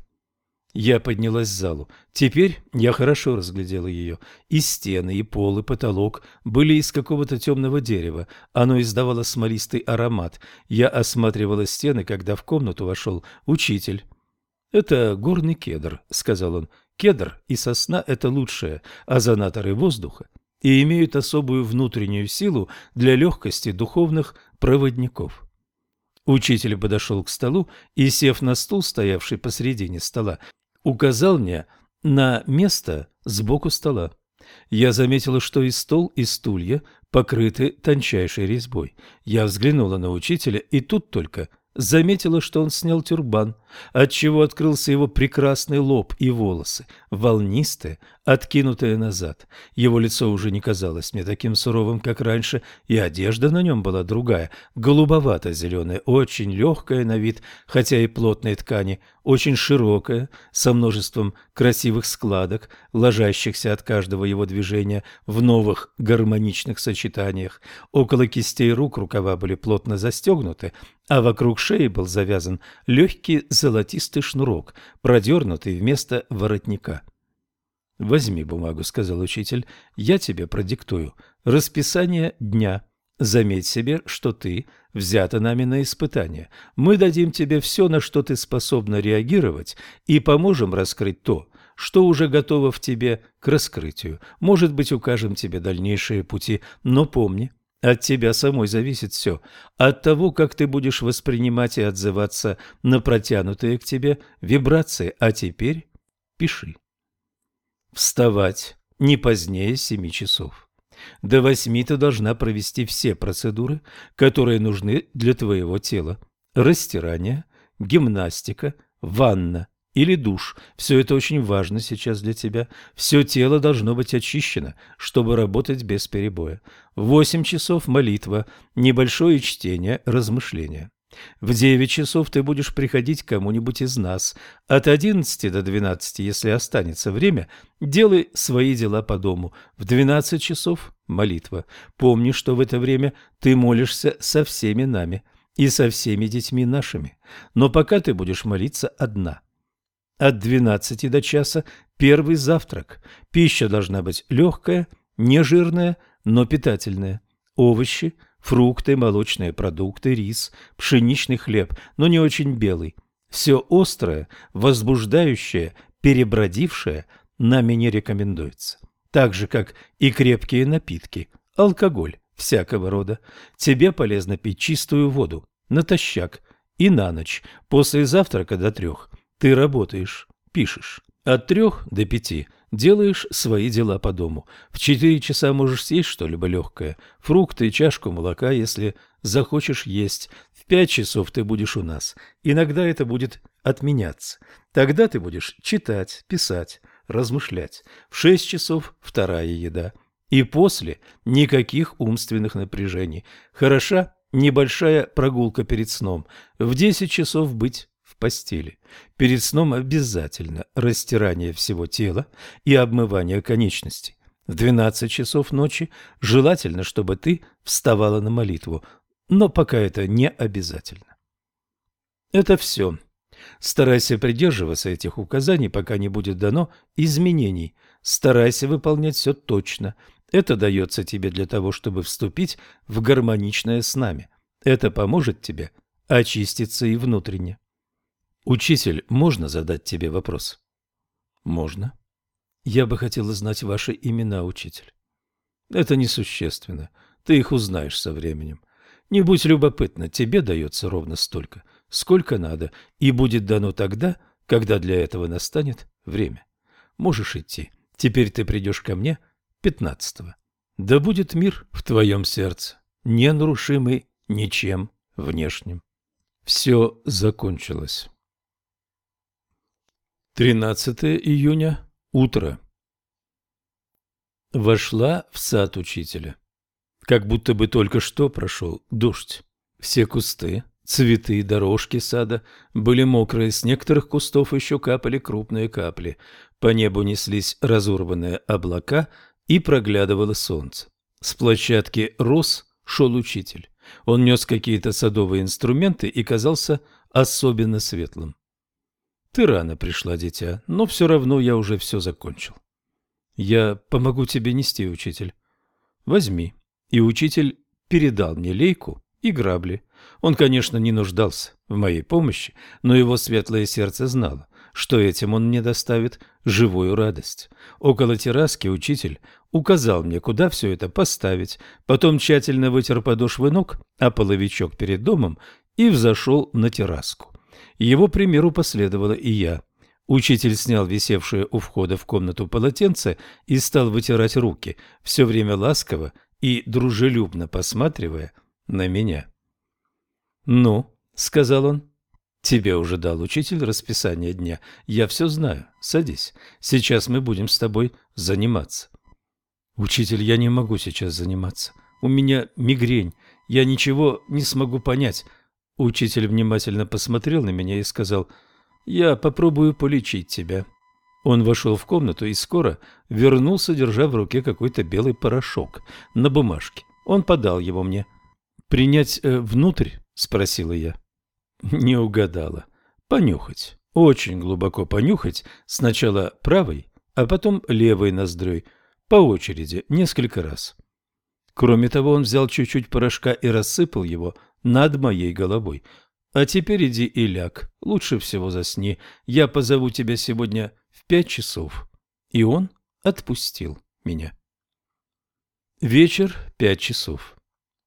Я поднялась в залу. Теперь я хорошо разглядела ее. И стены, и пол, и потолок были из какого-то темного дерева. Оно издавало смолистый аромат. Я осматривала стены, когда в комнату вошел учитель. «Это горный кедр», — сказал он. «Кедр и сосна — это лучшие озонаторы воздуха и имеют особую внутреннюю силу для легкости духовных проводников». Учитель подошел к столу и, сев на стул, стоявший посредине стола, указал мне на место сбоку стола. Я заметила, что и стол, и стулья покрыты тончайшей резьбой. Я взглянула на учителя и тут только заметила, что он снял тюрбан, отчего открылся его прекрасный лоб и волосы, волнистые, откинутые назад. Его лицо уже не казалось мне таким суровым, как раньше, и одежда на нем была другая, голубовато-зеленая, очень легкая на вид, хотя и плотной ткани, очень широкая, со множеством красивых складок, ложащихся от каждого его движения в новых гармоничных сочетаниях. Около кистей рук рукава были плотно застегнуты, а вокруг шеи был завязан легкий золотистый шнурок, продернутый вместо воротника. «Возьми бумагу», — сказал учитель, — «я тебе продиктую расписание дня. Заметь себе, что ты взята нами на испытание. Мы дадим тебе все, на что ты способна реагировать, и поможем раскрыть то, что уже готово в тебе к раскрытию. Может быть, укажем тебе дальнейшие пути, но помни, от тебя самой зависит все, от того, как ты будешь воспринимать и отзываться на протянутые к тебе вибрации. А теперь пиши. Вставать не позднее 7 часов. До 8 ты должна провести все процедуры, которые нужны для твоего тела. Растирание, гимнастика, ванна или душ. Все это очень важно сейчас для тебя. Все тело должно быть очищено, чтобы работать без перебоя. В 8 часов молитва, небольшое чтение, размышления. В 9 часов ты будешь приходить к кому-нибудь из нас. От 11 до 12, если останется время, делай свои дела по дому. В 12 часов молитва. Помни, что в это время ты молишься со всеми нами и со всеми детьми нашими. Но пока ты будешь молиться одна. От 12 до часа первый завтрак. Пища должна быть легкая, не жирная, но питательная. Овощи, фрукты, молочные продукты, рис, пшеничный хлеб, но не очень белый. Все острое, возбуждающее, перебродившее нами не рекомендуется. Так же, как и крепкие напитки, алкоголь всякого рода. Тебе полезно пить чистую воду, натощак и на ночь. После завтрака до 3 ты работаешь, пишешь. От 3 до 5 делаешь свои дела по дому. В 4 часа можешь съесть что-либо легкое, фрукты, чашку молока, если захочешь есть. В 5 часов ты будешь у нас. Иногда это будет отменяться. Тогда ты будешь читать, писать, размышлять. В 6 часов вторая еда. И после никаких умственных напряжений. Хороша небольшая прогулка перед сном. В 10 часов быть в постели. Перед сном обязательно растирание всего тела и обмывание конечностей. В 12 часов ночи желательно, чтобы ты вставала на молитву, но пока это не обязательно. Это все. Старайся придерживаться этих указаний, пока не будет дано изменений. Старайся выполнять все точно. Это дается тебе для того, чтобы вступить в гармоничное с нами. Это поможет тебе очиститься и внутренне. Учитель, можно задать тебе вопрос? Можно. Я бы хотела знать ваши имена, учитель. Это несущественно. Ты их узнаешь со временем. Не будь любопытна, тебе дается ровно столько, сколько надо, и будет дано тогда, когда для этого настанет время. Можешь идти. Теперь ты придешь ко мне 15-го. Да будет мир в твоем сердце, ненарушимый ничем внешним. Все закончилось. 13 июня. Утро. Вошла в сад учителя. Как будто бы только что прошел дождь. Все кусты, цветы и дорожки сада были мокрые, с некоторых кустов еще капали крупные капли. По небу неслись разорванные облака, и проглядывало солнце. С площадки роз шел учитель. Он нес какие-то садовые инструменты и казался особенно светлым. «Ты рано пришла, дитя, но все равно я уже все закончил». «Я помогу тебе нести, учитель». «Возьми». И учитель передал мне лейку и грабли. Он, конечно, не нуждался в моей помощи, но его светлое сердце знало, что этим он мне доставит живую радость. Около терраски учитель указал мне, куда все это поставить, потом тщательно вытер подошвы ног, а половичок перед домом и взошел на терраску. Его примеру последовала и я. Учитель снял висевшее у входа в комнату полотенце и стал вытирать руки, все время ласково и дружелюбно посматривая на меня. «Ну», — сказал он, — «тебе уже дал учитель расписание дня. Я все знаю. Садись. Сейчас мы будем с тобой заниматься». «Учитель, я не могу сейчас заниматься. У меня мигрень. Я ничего не смогу понять». Учитель внимательно посмотрел на меня и сказал: «Я попробую полечить тебя». Он вошел в комнату и скоро вернулся, держа в руке какой-то белый порошок на бумажке. Он подал его мне. «Принять внутрь?» – спросила я. Не угадала. Понюхать, очень глубоко понюхать, сначала правой, а потом левой ноздрёй, по очереди, несколько раз. Кроме того, он взял чуть-чуть порошка и рассыпал его над моей головой. А теперь иди и ляг, лучше всего засни, я позову тебя сегодня в 5 часов. И он отпустил меня. Вечер, 5 часов.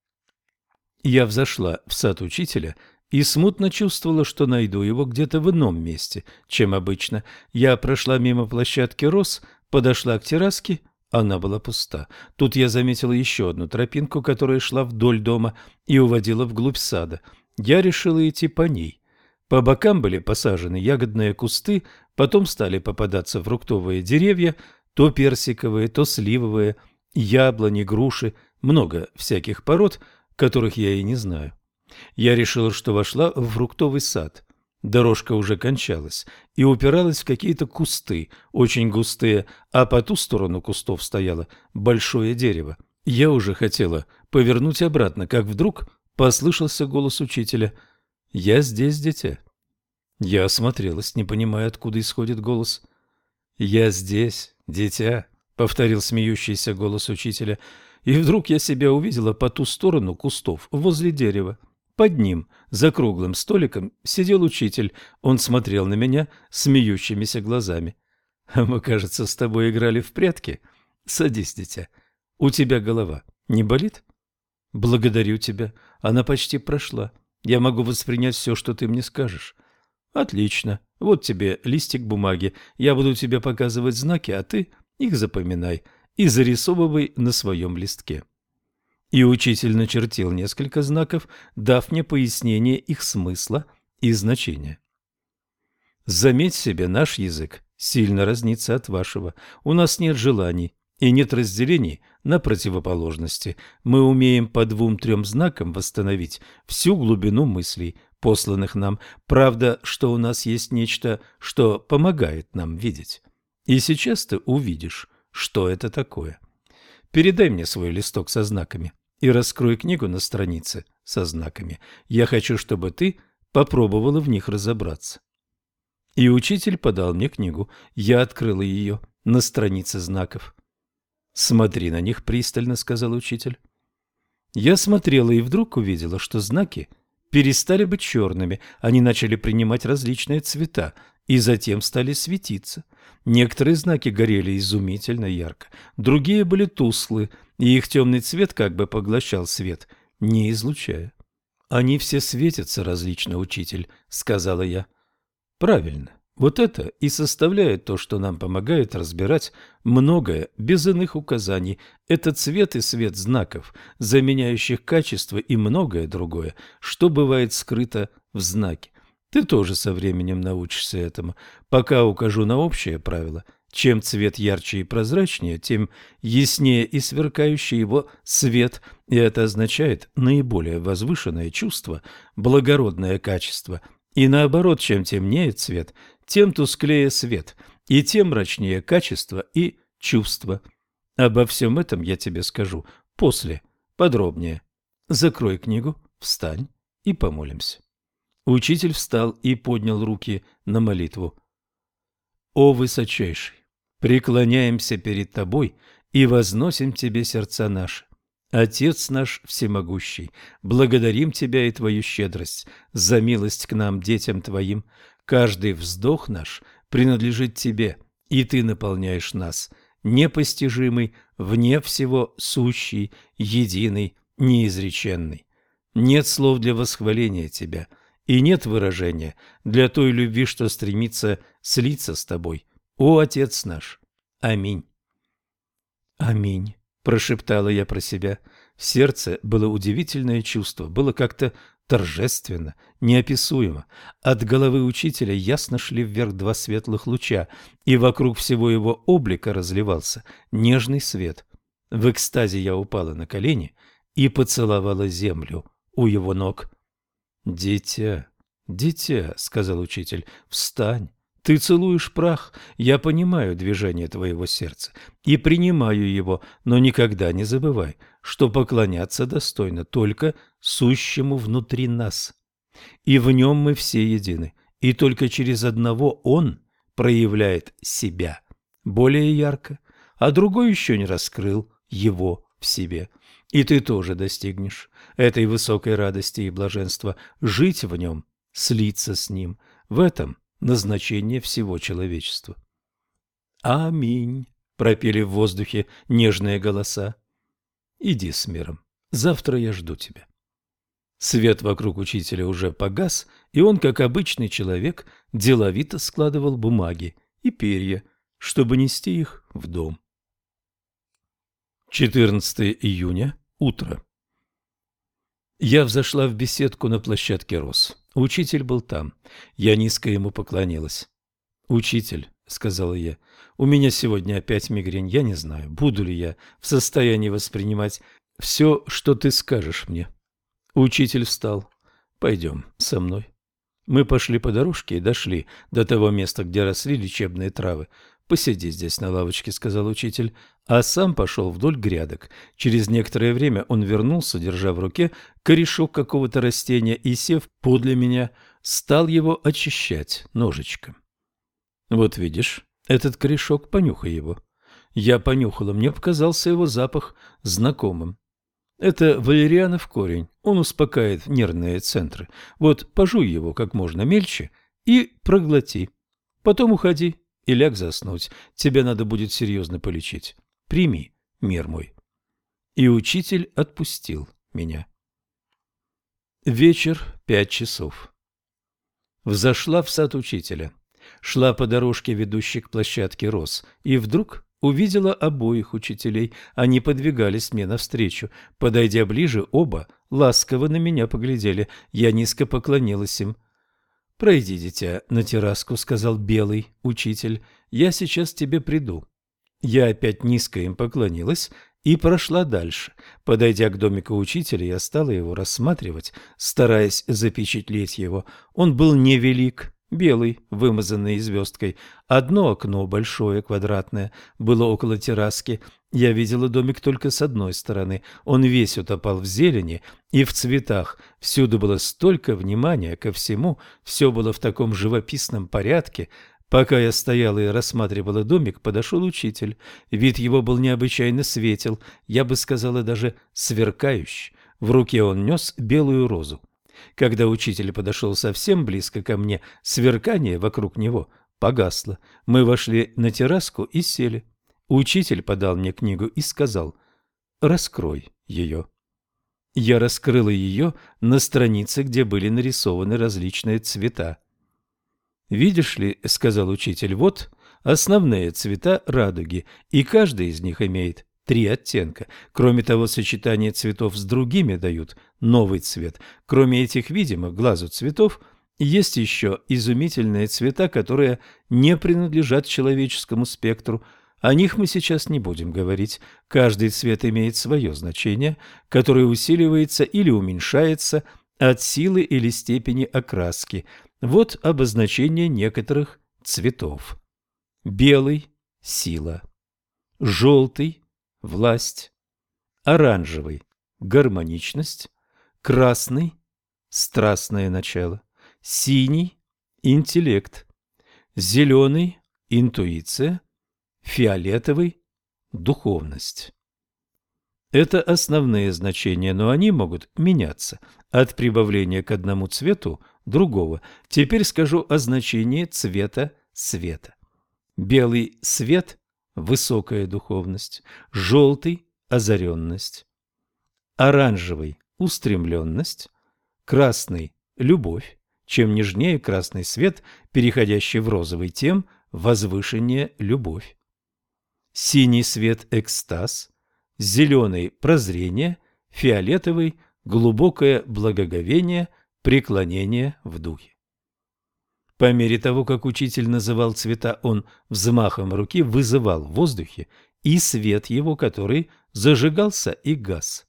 Я взошла в сад учителя и смутно чувствовала, что найду его где-то в ином месте, чем обычно. Я прошла мимо площадки роз, подошла к терраске, она была пуста. Тут я заметила еще одну тропинку, которая шла вдоль дома и уводила вглубь сада. Я решила идти по ней. По бокам были посажены ягодные кусты, потом стали попадаться фруктовые деревья, то персиковые, то сливовые, яблони, груши, много всяких пород, которых я и не знаю. Я решила, что вошла в фруктовый сад. Дорожка уже кончалась и упиралась в какие-то кусты, очень густые, а по ту сторону кустов стояло большое дерево. Я уже хотела повернуть обратно, как вдруг послышался голос учителя: «Я здесь, дитя». Я осмотрелась, не понимая, откуда исходит голос. «Я здесь, дитя», — повторил смеющийся голос учителя, и вдруг я себя увидела по ту сторону кустов, возле дерева. Под ним, за круглым столиком, сидел учитель. Он смотрел на меня смеющимися глазами. «Мы, кажется, с тобой играли в прятки. Садись, дитя. У тебя голова не болит?» «Благодарю тебя. Она почти прошла. Я могу воспринять все, что ты мне скажешь». «Отлично. Вот тебе листик бумаги. Я буду тебе показывать знаки, а ты их запоминай и зарисовывай на своем листке». И учитель начертил несколько знаков, дав мне пояснение их смысла и значения. Заметь себе, наш язык сильно разнится от вашего. У нас нет желаний и нет разделений на противоположности. Мы умеем по 2-3 знакам восстановить всю глубину мыслей, посланных нам. Правда, что у нас есть нечто, что помогает нам видеть. И сейчас ты увидишь, что это такое. Передай мне свой листок со знаками и раскрой книгу на странице со знаками. Я хочу, чтобы ты попробовала в них разобраться. И учитель подал мне книгу. Я открыла ее на странице знаков. «Смотри на них пристально», — сказал учитель. Я смотрела и вдруг увидела, что знаки перестали быть черными, они начали принимать различные цвета и затем стали светиться. Некоторые знаки горели изумительно ярко, другие были тусклы, и их темный цвет как бы поглощал свет, не излучая. «Они все светятся различно, учитель», — сказала я. «Правильно. Вот это и составляет то, что нам помогает разбирать многое без иных указаний. Это цвет и свет знаков, заменяющих качество и многое другое, что бывает скрыто в знаке. Ты тоже со временем научишься этому. Пока укажу на общее правило. Чем цвет ярче и прозрачнее, тем яснее и сверкающий его свет, и это означает наиболее возвышенное чувство, благородное качество. И наоборот, чем темнее цвет, тем тусклее свет, и тем мрачнее качество и чувство. Обо всем этом я тебе скажу после, подробнее. Закрой книгу, встань и помолимся». Учитель встал и поднял руки на молитву. «О высочайший, преклоняемся перед тобой и возносим тебе сердца наши. Отец наш всемогущий, благодарим тебя и твою щедрость за милость к нам, детям твоим. Каждый вздох наш принадлежит тебе, и ты наполняешь нас, непостижимый, вне всего сущий, единый, неизреченный. Нет слов для восхваления тебя, и нет выражения для той любви, что стремится слиться с тобой. О, Отец наш! Аминь». «Аминь», — прошептала я про себя. В сердце было удивительное чувство, было как-то торжественно, неописуемо. От головы учителя ясно шли вверх 2 светлых луча, и вокруг всего его облика разливался нежный свет. В экстазе я упала на колени и поцеловала землю у его ног. «Дитя, дитя», — сказал учитель, — «встань. Ты целуешь прах, я понимаю движение твоего сердца и принимаю его, но никогда не забывай, что поклоняться достойно только сущему внутри нас. И в нем мы все едины, и только через одного он проявляет себя более ярко, а другой еще не раскрыл его в себе. И ты тоже достигнешь этой высокой радости и блаженства, жить в нем, слиться с ним. В этом назначение всего человечества. «Аминь», — пропели в воздухе нежные голоса. «Иди с миром. Завтра я жду тебя». Свет вокруг учителя уже погас, и он, как обычный человек, деловито складывал бумаги и перья, чтобы нести их в дом. 14 июня. Утро. Я взошла в беседку на площадке роз. Учитель был там. Я низко ему поклонилась. «Учитель», — сказала я, — «у меня сегодня опять мигрень. Я не знаю, буду ли я в состоянии воспринимать все, что ты скажешь мне». Учитель встал. «Пойдем со мной». Мы пошли по дорожке и дошли до того места, где росли лечебные травы. «Посиди здесь на лавочке», — сказал учитель, а сам пошел вдоль грядок. Через некоторое время он вернулся, держа в руке корешок какого-то растения, и, сев подле меня, стал его очищать ножичком. «Вот видишь, этот корешок, понюхай его». Я понюхала, мне показался его запах знакомым. Это валерианов корень, он успокаивает нервные центры. Вот пожуй его как можно мельче и проглоти. Потом уходи и ляг заснуть. Тебе надо будет серьезно полечить. Прими мир мой. И учитель отпустил меня. Вечер, 5 часов. Взошла в сад учителя. Шла по дорожке, ведущей к площадке роз, и вдруг увидела обоих учителей. Они подвигались мне навстречу. Подойдя ближе, оба ласково на меня поглядели. Я низко поклонилась им. «Пройди, дитя, на терраску», — сказал белый учитель. «Я сейчас к тебе приду». Я опять низко им поклонилась и прошла дальше. Подойдя к домику учителя, я стала его рассматривать, стараясь запечатлеть его. Он был невелик, белый, вымазанный звездкой. Одно окно, большое, квадратное, было около терраски. Я видела домик только с одной стороны. Он весь утопал в зелени и в цветах. Всюду было столько внимания ко всему, все было в таком живописном порядке. Пока я стояла и рассматривала домик, подошел учитель. Вид его был необычайно светел, я бы сказала, даже сверкающий. В руке он нес белую розу. Когда учитель подошел совсем близко ко мне, сверкание вокруг него погасло. Мы вошли на терраску и сели. Учитель подал мне книгу и сказал: «Раскрой ее». Я раскрыла ее на странице, где были нарисованы различные цвета. «Видишь ли, — сказал учитель, — вот основные цвета радуги, и каждый из них имеет 3 оттенка. Кроме того, сочетание цветов с другими дают новый цвет. Кроме этих видимых глазу цветов, есть еще изумительные цвета, которые не принадлежат человеческому спектру. О них мы сейчас не будем говорить. Каждый цвет имеет свое значение, которое усиливается или уменьшается от силы или степени окраски. Вот обозначение некоторых цветов. Белый – сила, желтый – власть, оранжевый – гармоничность, красный – страстное начало, синий – интеллект, зеленый – интуиция, фиолетовый – духовность. Это основные значения, но они могут меняться от прибавления к одному цвету другого. Теперь скажу о значении цвета света. Белый свет – высокая духовность, желтый – озаренность, оранжевый – устремленность, красный – любовь. Чем нежнее красный свет, переходящий в розовый, тем возвышеннее любовь. Синий свет – экстаз, зеленый – прозрение, фиолетовый – глубокое благоговение, преклонение в духе. По мере того, как учитель называл цвета, он взмахом руки вызывал в воздухе и свет его, который зажигался и гас.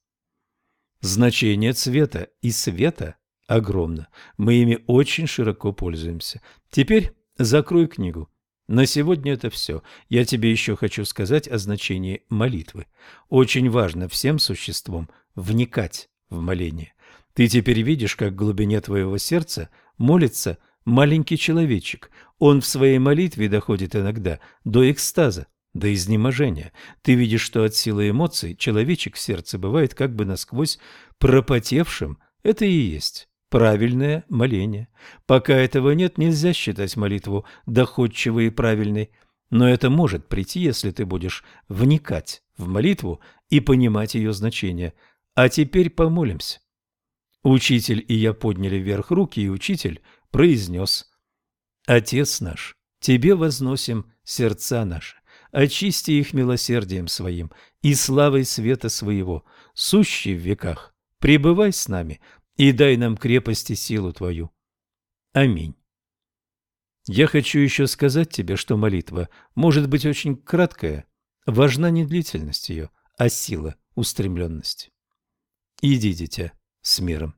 Значение цвета и света огромно. Мы ими очень широко пользуемся. Теперь закрой книгу. На сегодня это все. Я тебе еще хочу сказать о значении молитвы. Очень важно всем существам вникать в моление. Ты теперь видишь, как в глубине твоего сердца молится маленький человечек. Он в своей молитве доходит иногда до экстаза, до изнеможения. Ты видишь, что от силы эмоций человечек в сердце бывает как бы насквозь пропотевшим. Это и есть правильное моление. Пока этого нет, нельзя считать молитву доходчивой и правильной. Но это может прийти, если ты будешь вникать в молитву и понимать ее значение. А теперь помолимся. Учитель и я подняли вверх руки, и учитель произнес: «Отец наш, Тебе возносим сердца наши, очисти их милосердием Своим и славой света Своего, сущий в веках, пребывай с нами и дай нам крепость и силу Твою. Аминь». Я хочу еще сказать тебе, что молитва может быть очень краткая, важна не длительность ее, а сила устремленности. Иди, дитя, с миром.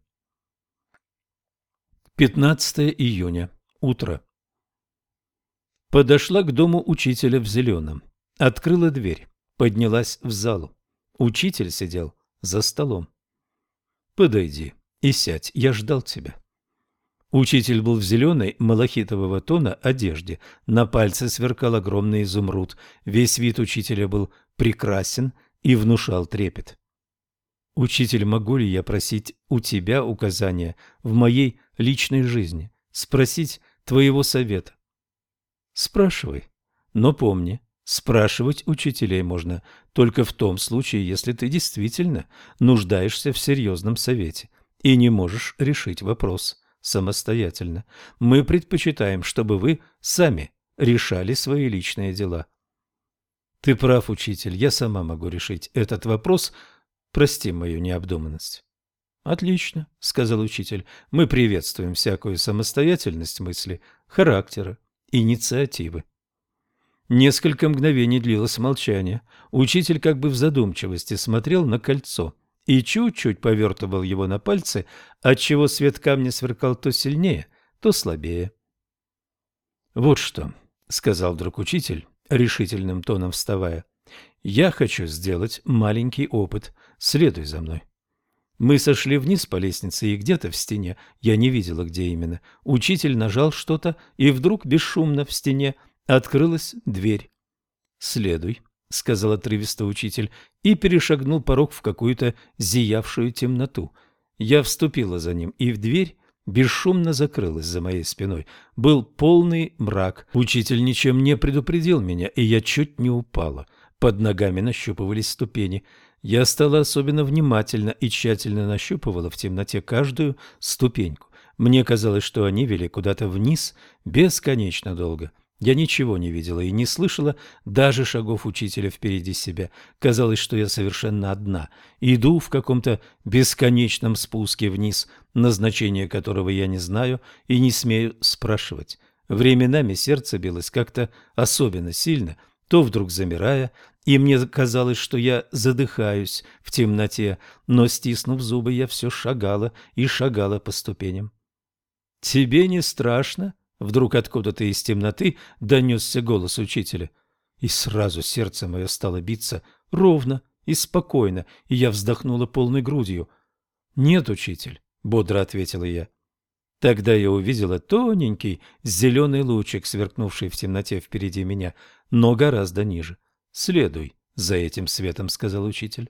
15 июня. Утро. Подошла к дому учителя в зеленом. Открыла дверь. Поднялась в залу. Учитель сидел за столом. «Подойди и сядь, я ждал тебя». Учитель был в зеленой малахитового тона одежде. На пальце сверкал огромный изумруд. Весь вид учителя был прекрасен и внушал трепет. «Учитель, могу ли я просить у тебя указания в моей личной жизни? Спросить твоего совета?» «Спрашивай. Но помни, спрашивать учителей можно только в том случае, если ты действительно нуждаешься в серьезном совете и не можешь решить вопрос самостоятельно. Мы предпочитаем, чтобы вы сами решали свои личные дела». «Ты прав, учитель, я сама могу решить этот вопрос. Прости мою необдуманность». «Отлично», — сказал учитель, — «мы приветствуем всякую самостоятельность мысли, характера, инициативы». Несколько мгновений длилось молчание. Учитель как бы в задумчивости смотрел на кольцо и чуть-чуть повертывал его на пальце, отчего свет камня сверкал то сильнее, то слабее. «Вот что», — сказал вдруг учитель, решительным тоном вставая, — «я хочу сделать маленький опыт. Следуй за мной». Мы сошли вниз по лестнице, и где-то в стене, я не видела, где именно, учитель нажал что-то, и вдруг бесшумно в стене открылась дверь. «Следуй», — сказал отрывисто учитель, и перешагнул порог в какую-то зиявшую темноту. Я вступила за ним, и в дверь бесшумно закрылась за моей спиной. Был полный мрак. Учитель ничем не предупредил меня, и я чуть не упала. Под ногами нащупывались ступени. Я стала особенно внимательно и тщательно нащупывала в темноте каждую ступеньку. Мне казалось, что они вели куда-то вниз бесконечно долго. Я ничего не видела и не слышала даже шагов учителя впереди себя. Казалось, что я совершенно одна. Иду в каком-то бесконечном спуске вниз, назначение которого я не знаю и не смею спрашивать. Временами сердце билось как-то особенно сильно, то вдруг замирая, и мне казалось, что я задыхаюсь в темноте, но, стиснув зубы, я все шагала и шагала по ступеням. «Тебе не страшно?» Вдруг откуда-то из темноты донесся голос учителя. И сразу сердце мое стало биться ровно и спокойно, и я вздохнула полной грудью. «Нет, учитель», — бодро ответила я. Тогда я увидела тоненький зеленый лучик, сверкнувший в темноте впереди меня, но гораздо ниже. «Следуй за этим светом», — сказал учитель.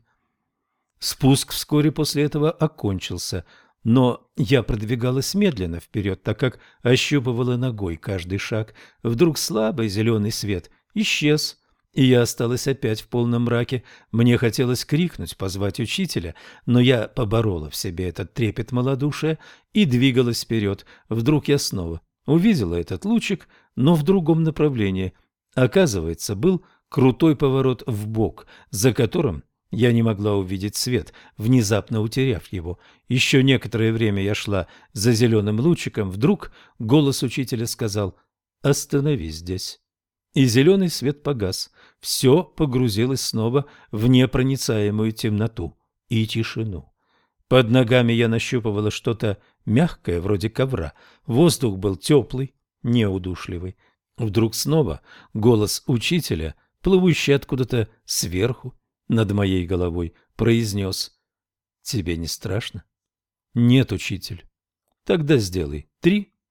Спуск вскоре после этого окончился, но я продвигалась медленно вперед, так как ощупывала ногой каждый шаг. Вдруг слабый зеленый свет исчез, и я осталась опять в полном мраке. Мне хотелось крикнуть, позвать учителя, но я поборола в себе этот трепет малодушия и двигалась вперед. Вдруг я снова увидела этот лучик, но в другом направлении. Оказывается, был крутой поворот вбок, за которым я не могла увидеть свет, внезапно утеряв его. Еще некоторое время я шла за зеленым лучиком. Вдруг голос учителя сказал: «Остановись здесь». И зеленый свет погас. Все погрузилось снова в непроницаемую темноту и тишину. Под ногами я нащупывала что-то мягкое, вроде ковра. Воздух был теплый, неудушливый. Вдруг снова голос учителя, плывущий откуда-то сверху над моей головой, произнес: «Тебе не страшно?» «Нет, учитель». «Тогда сделай 3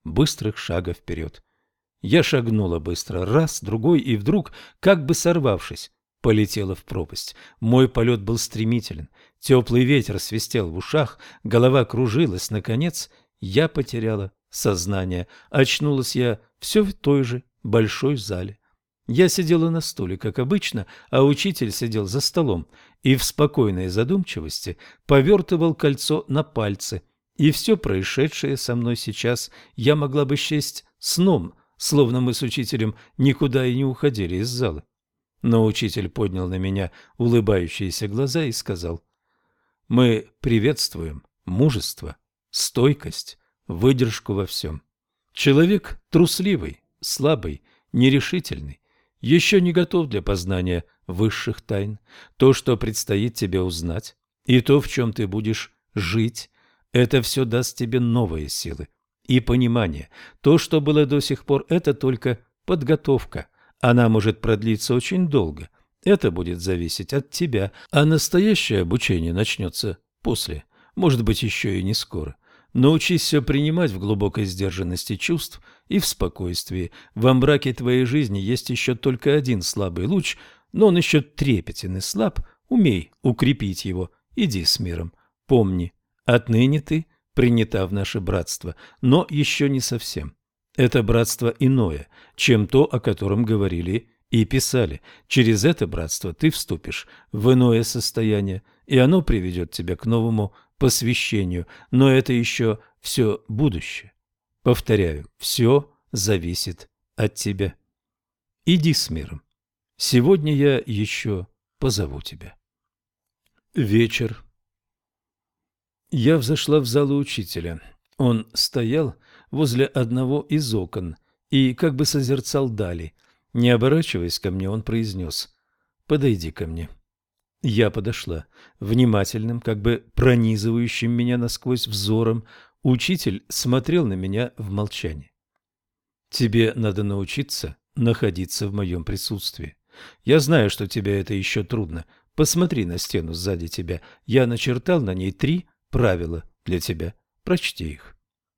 быстрых шага вперед. Я шагнула быстро, раз, другой, и вдруг, как бы сорвавшись, полетела в пропасть. Мой полет был стремителен, теплый ветер свистел в ушах, голова кружилась. Наконец, я потеряла сознание. Очнулась я все в той же большой зале. Я сидела на стуле, как обычно, а учитель сидел за столом и в спокойной задумчивости повертывал кольцо на пальце. И все происшедшее со мной сейчас я могла бы счесть сном, словно мы с учителем никуда и не уходили из зала. Но учитель поднял на меня улыбающиеся глаза и сказал: «Мы приветствуем мужество, стойкость, выдержку во всем. Человек трусливый, слабый, нерешительный, еще не готов для познания высших тайн. То, что предстоит тебе узнать, и то, в чем ты будешь жить, это все даст тебе новые силы и понимание. То, что было до сих пор, это только подготовка. Она может продлиться очень долго. Это будет зависеть от тебя, а настоящее обучение начнется после, может быть, еще и не скоро. Научись все принимать в глубокой сдержанности чувств и в спокойствии. Во мраке твоей жизни есть еще только один слабый луч, но он еще трепетен и слаб. Умей укрепить его. Иди с миром. Помни, отныне ты принята в наше братство, но еще не совсем. Это братство иное, чем то, о котором говорили и писали. Через это братство ты вступишь в иное состояние, и оно приведет тебя к новому посвящению, но это еще все будущее. Повторяю, все зависит от тебя. Иди с миром. Сегодня я еще позову тебя. Вечер. Я взошла в залу учителя. Он стоял возле одного из окон и как бы созерцал дали. Не оборачиваясь ко мне, он произнес: «Подойди ко мне». Я подошла. Внимательным, как бы пронизывающим меня насквозь взором, учитель смотрел на меня в молчании. «Тебе надо научиться находиться в моем присутствии. Я знаю, что тебе это еще трудно. Посмотри на стену сзади тебя. Я начертал на ней 3 правила для тебя. Прочти их».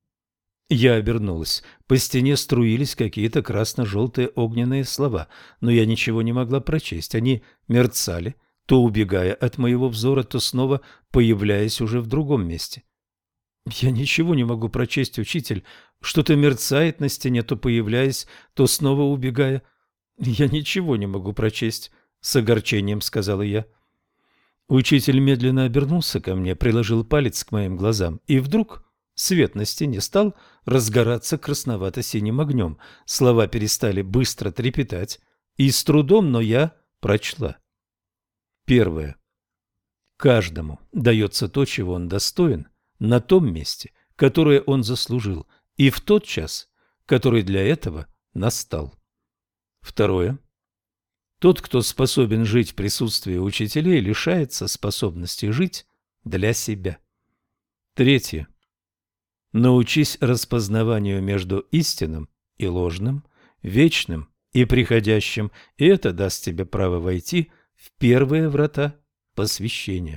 Я обернулась. По стене струились какие-то красно-желтые огненные слова, но я ничего не могла прочесть. Они мерцали, то убегая от моего взора, то снова появляясь уже в другом месте. «Я ничего не могу прочесть, учитель. Что-то мерцает на стене, то появляясь, то снова убегая. Я ничего не могу прочесть», — с огорчением сказала я. Учитель медленно обернулся ко мне, приложил палец к моим глазам, и вдруг свет на стене стал разгораться красновато-синим огнем. Слова перестали быстро трепетать, и с трудом, но я прочла. Первое. Каждому дается то, чего он достоин, на том месте, которое он заслужил, и в тот час, который для этого настал. Второе. Тот, кто способен жить в присутствии учителей, лишается способности жить для себя. Третье. Научись распознаванию между истинным и ложным, вечным и приходящим, и это даст тебе право войти в первые врата посвящения.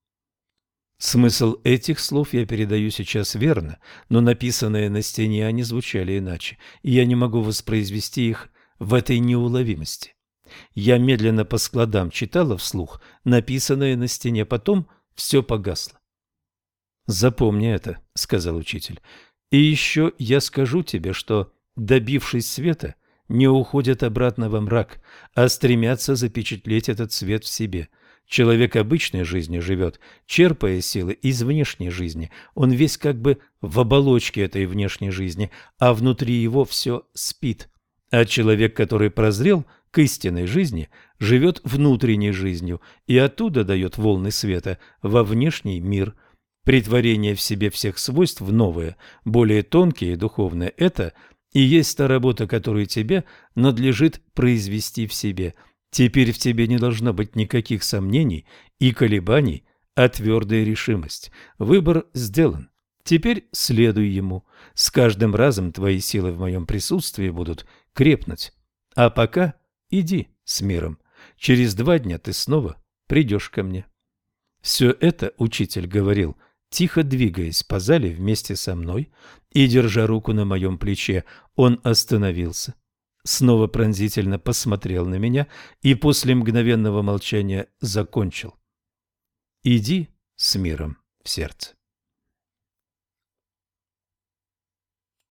Смысл этих слов я передаю сейчас верно, но написанные на стене они звучали иначе, и я не могу воспроизвести их в этой неуловимости. Я медленно по складам читала вслух написанное на стене, потом все погасло. «Запомни это», — сказал учитель. «И еще я скажу тебе, что, добившись света, не уходят обратно во мрак, а стремятся запечатлеть этот свет в себе. Человек обычной жизни живет, черпая силы из внешней жизни. Он весь как бы в оболочке этой внешней жизни, а внутри его все спит. А человек, который прозрел к истинной жизни, живет внутренней жизнью и оттуда дает волны света во внешний мир. Претворение в себе всех свойств в новые, более тонкие и духовные – это и есть та работа, которую тебе надлежит произвести в себе. Теперь в тебе не должно быть никаких сомнений и колебаний, а твердая решимость. Выбор сделан. Теперь следуй ему. С каждым разом твои силы в моем присутствии будут крепнуть. А пока иди с миром. Через 2 дня ты снова придешь ко мне». Все это учитель говорил Тихо двигаясь по зале вместе со мной и держа руку на моем плече, он остановился, снова пронзительно посмотрел на меня и после мгновенного молчания закончил: «Иди с миром в сердце».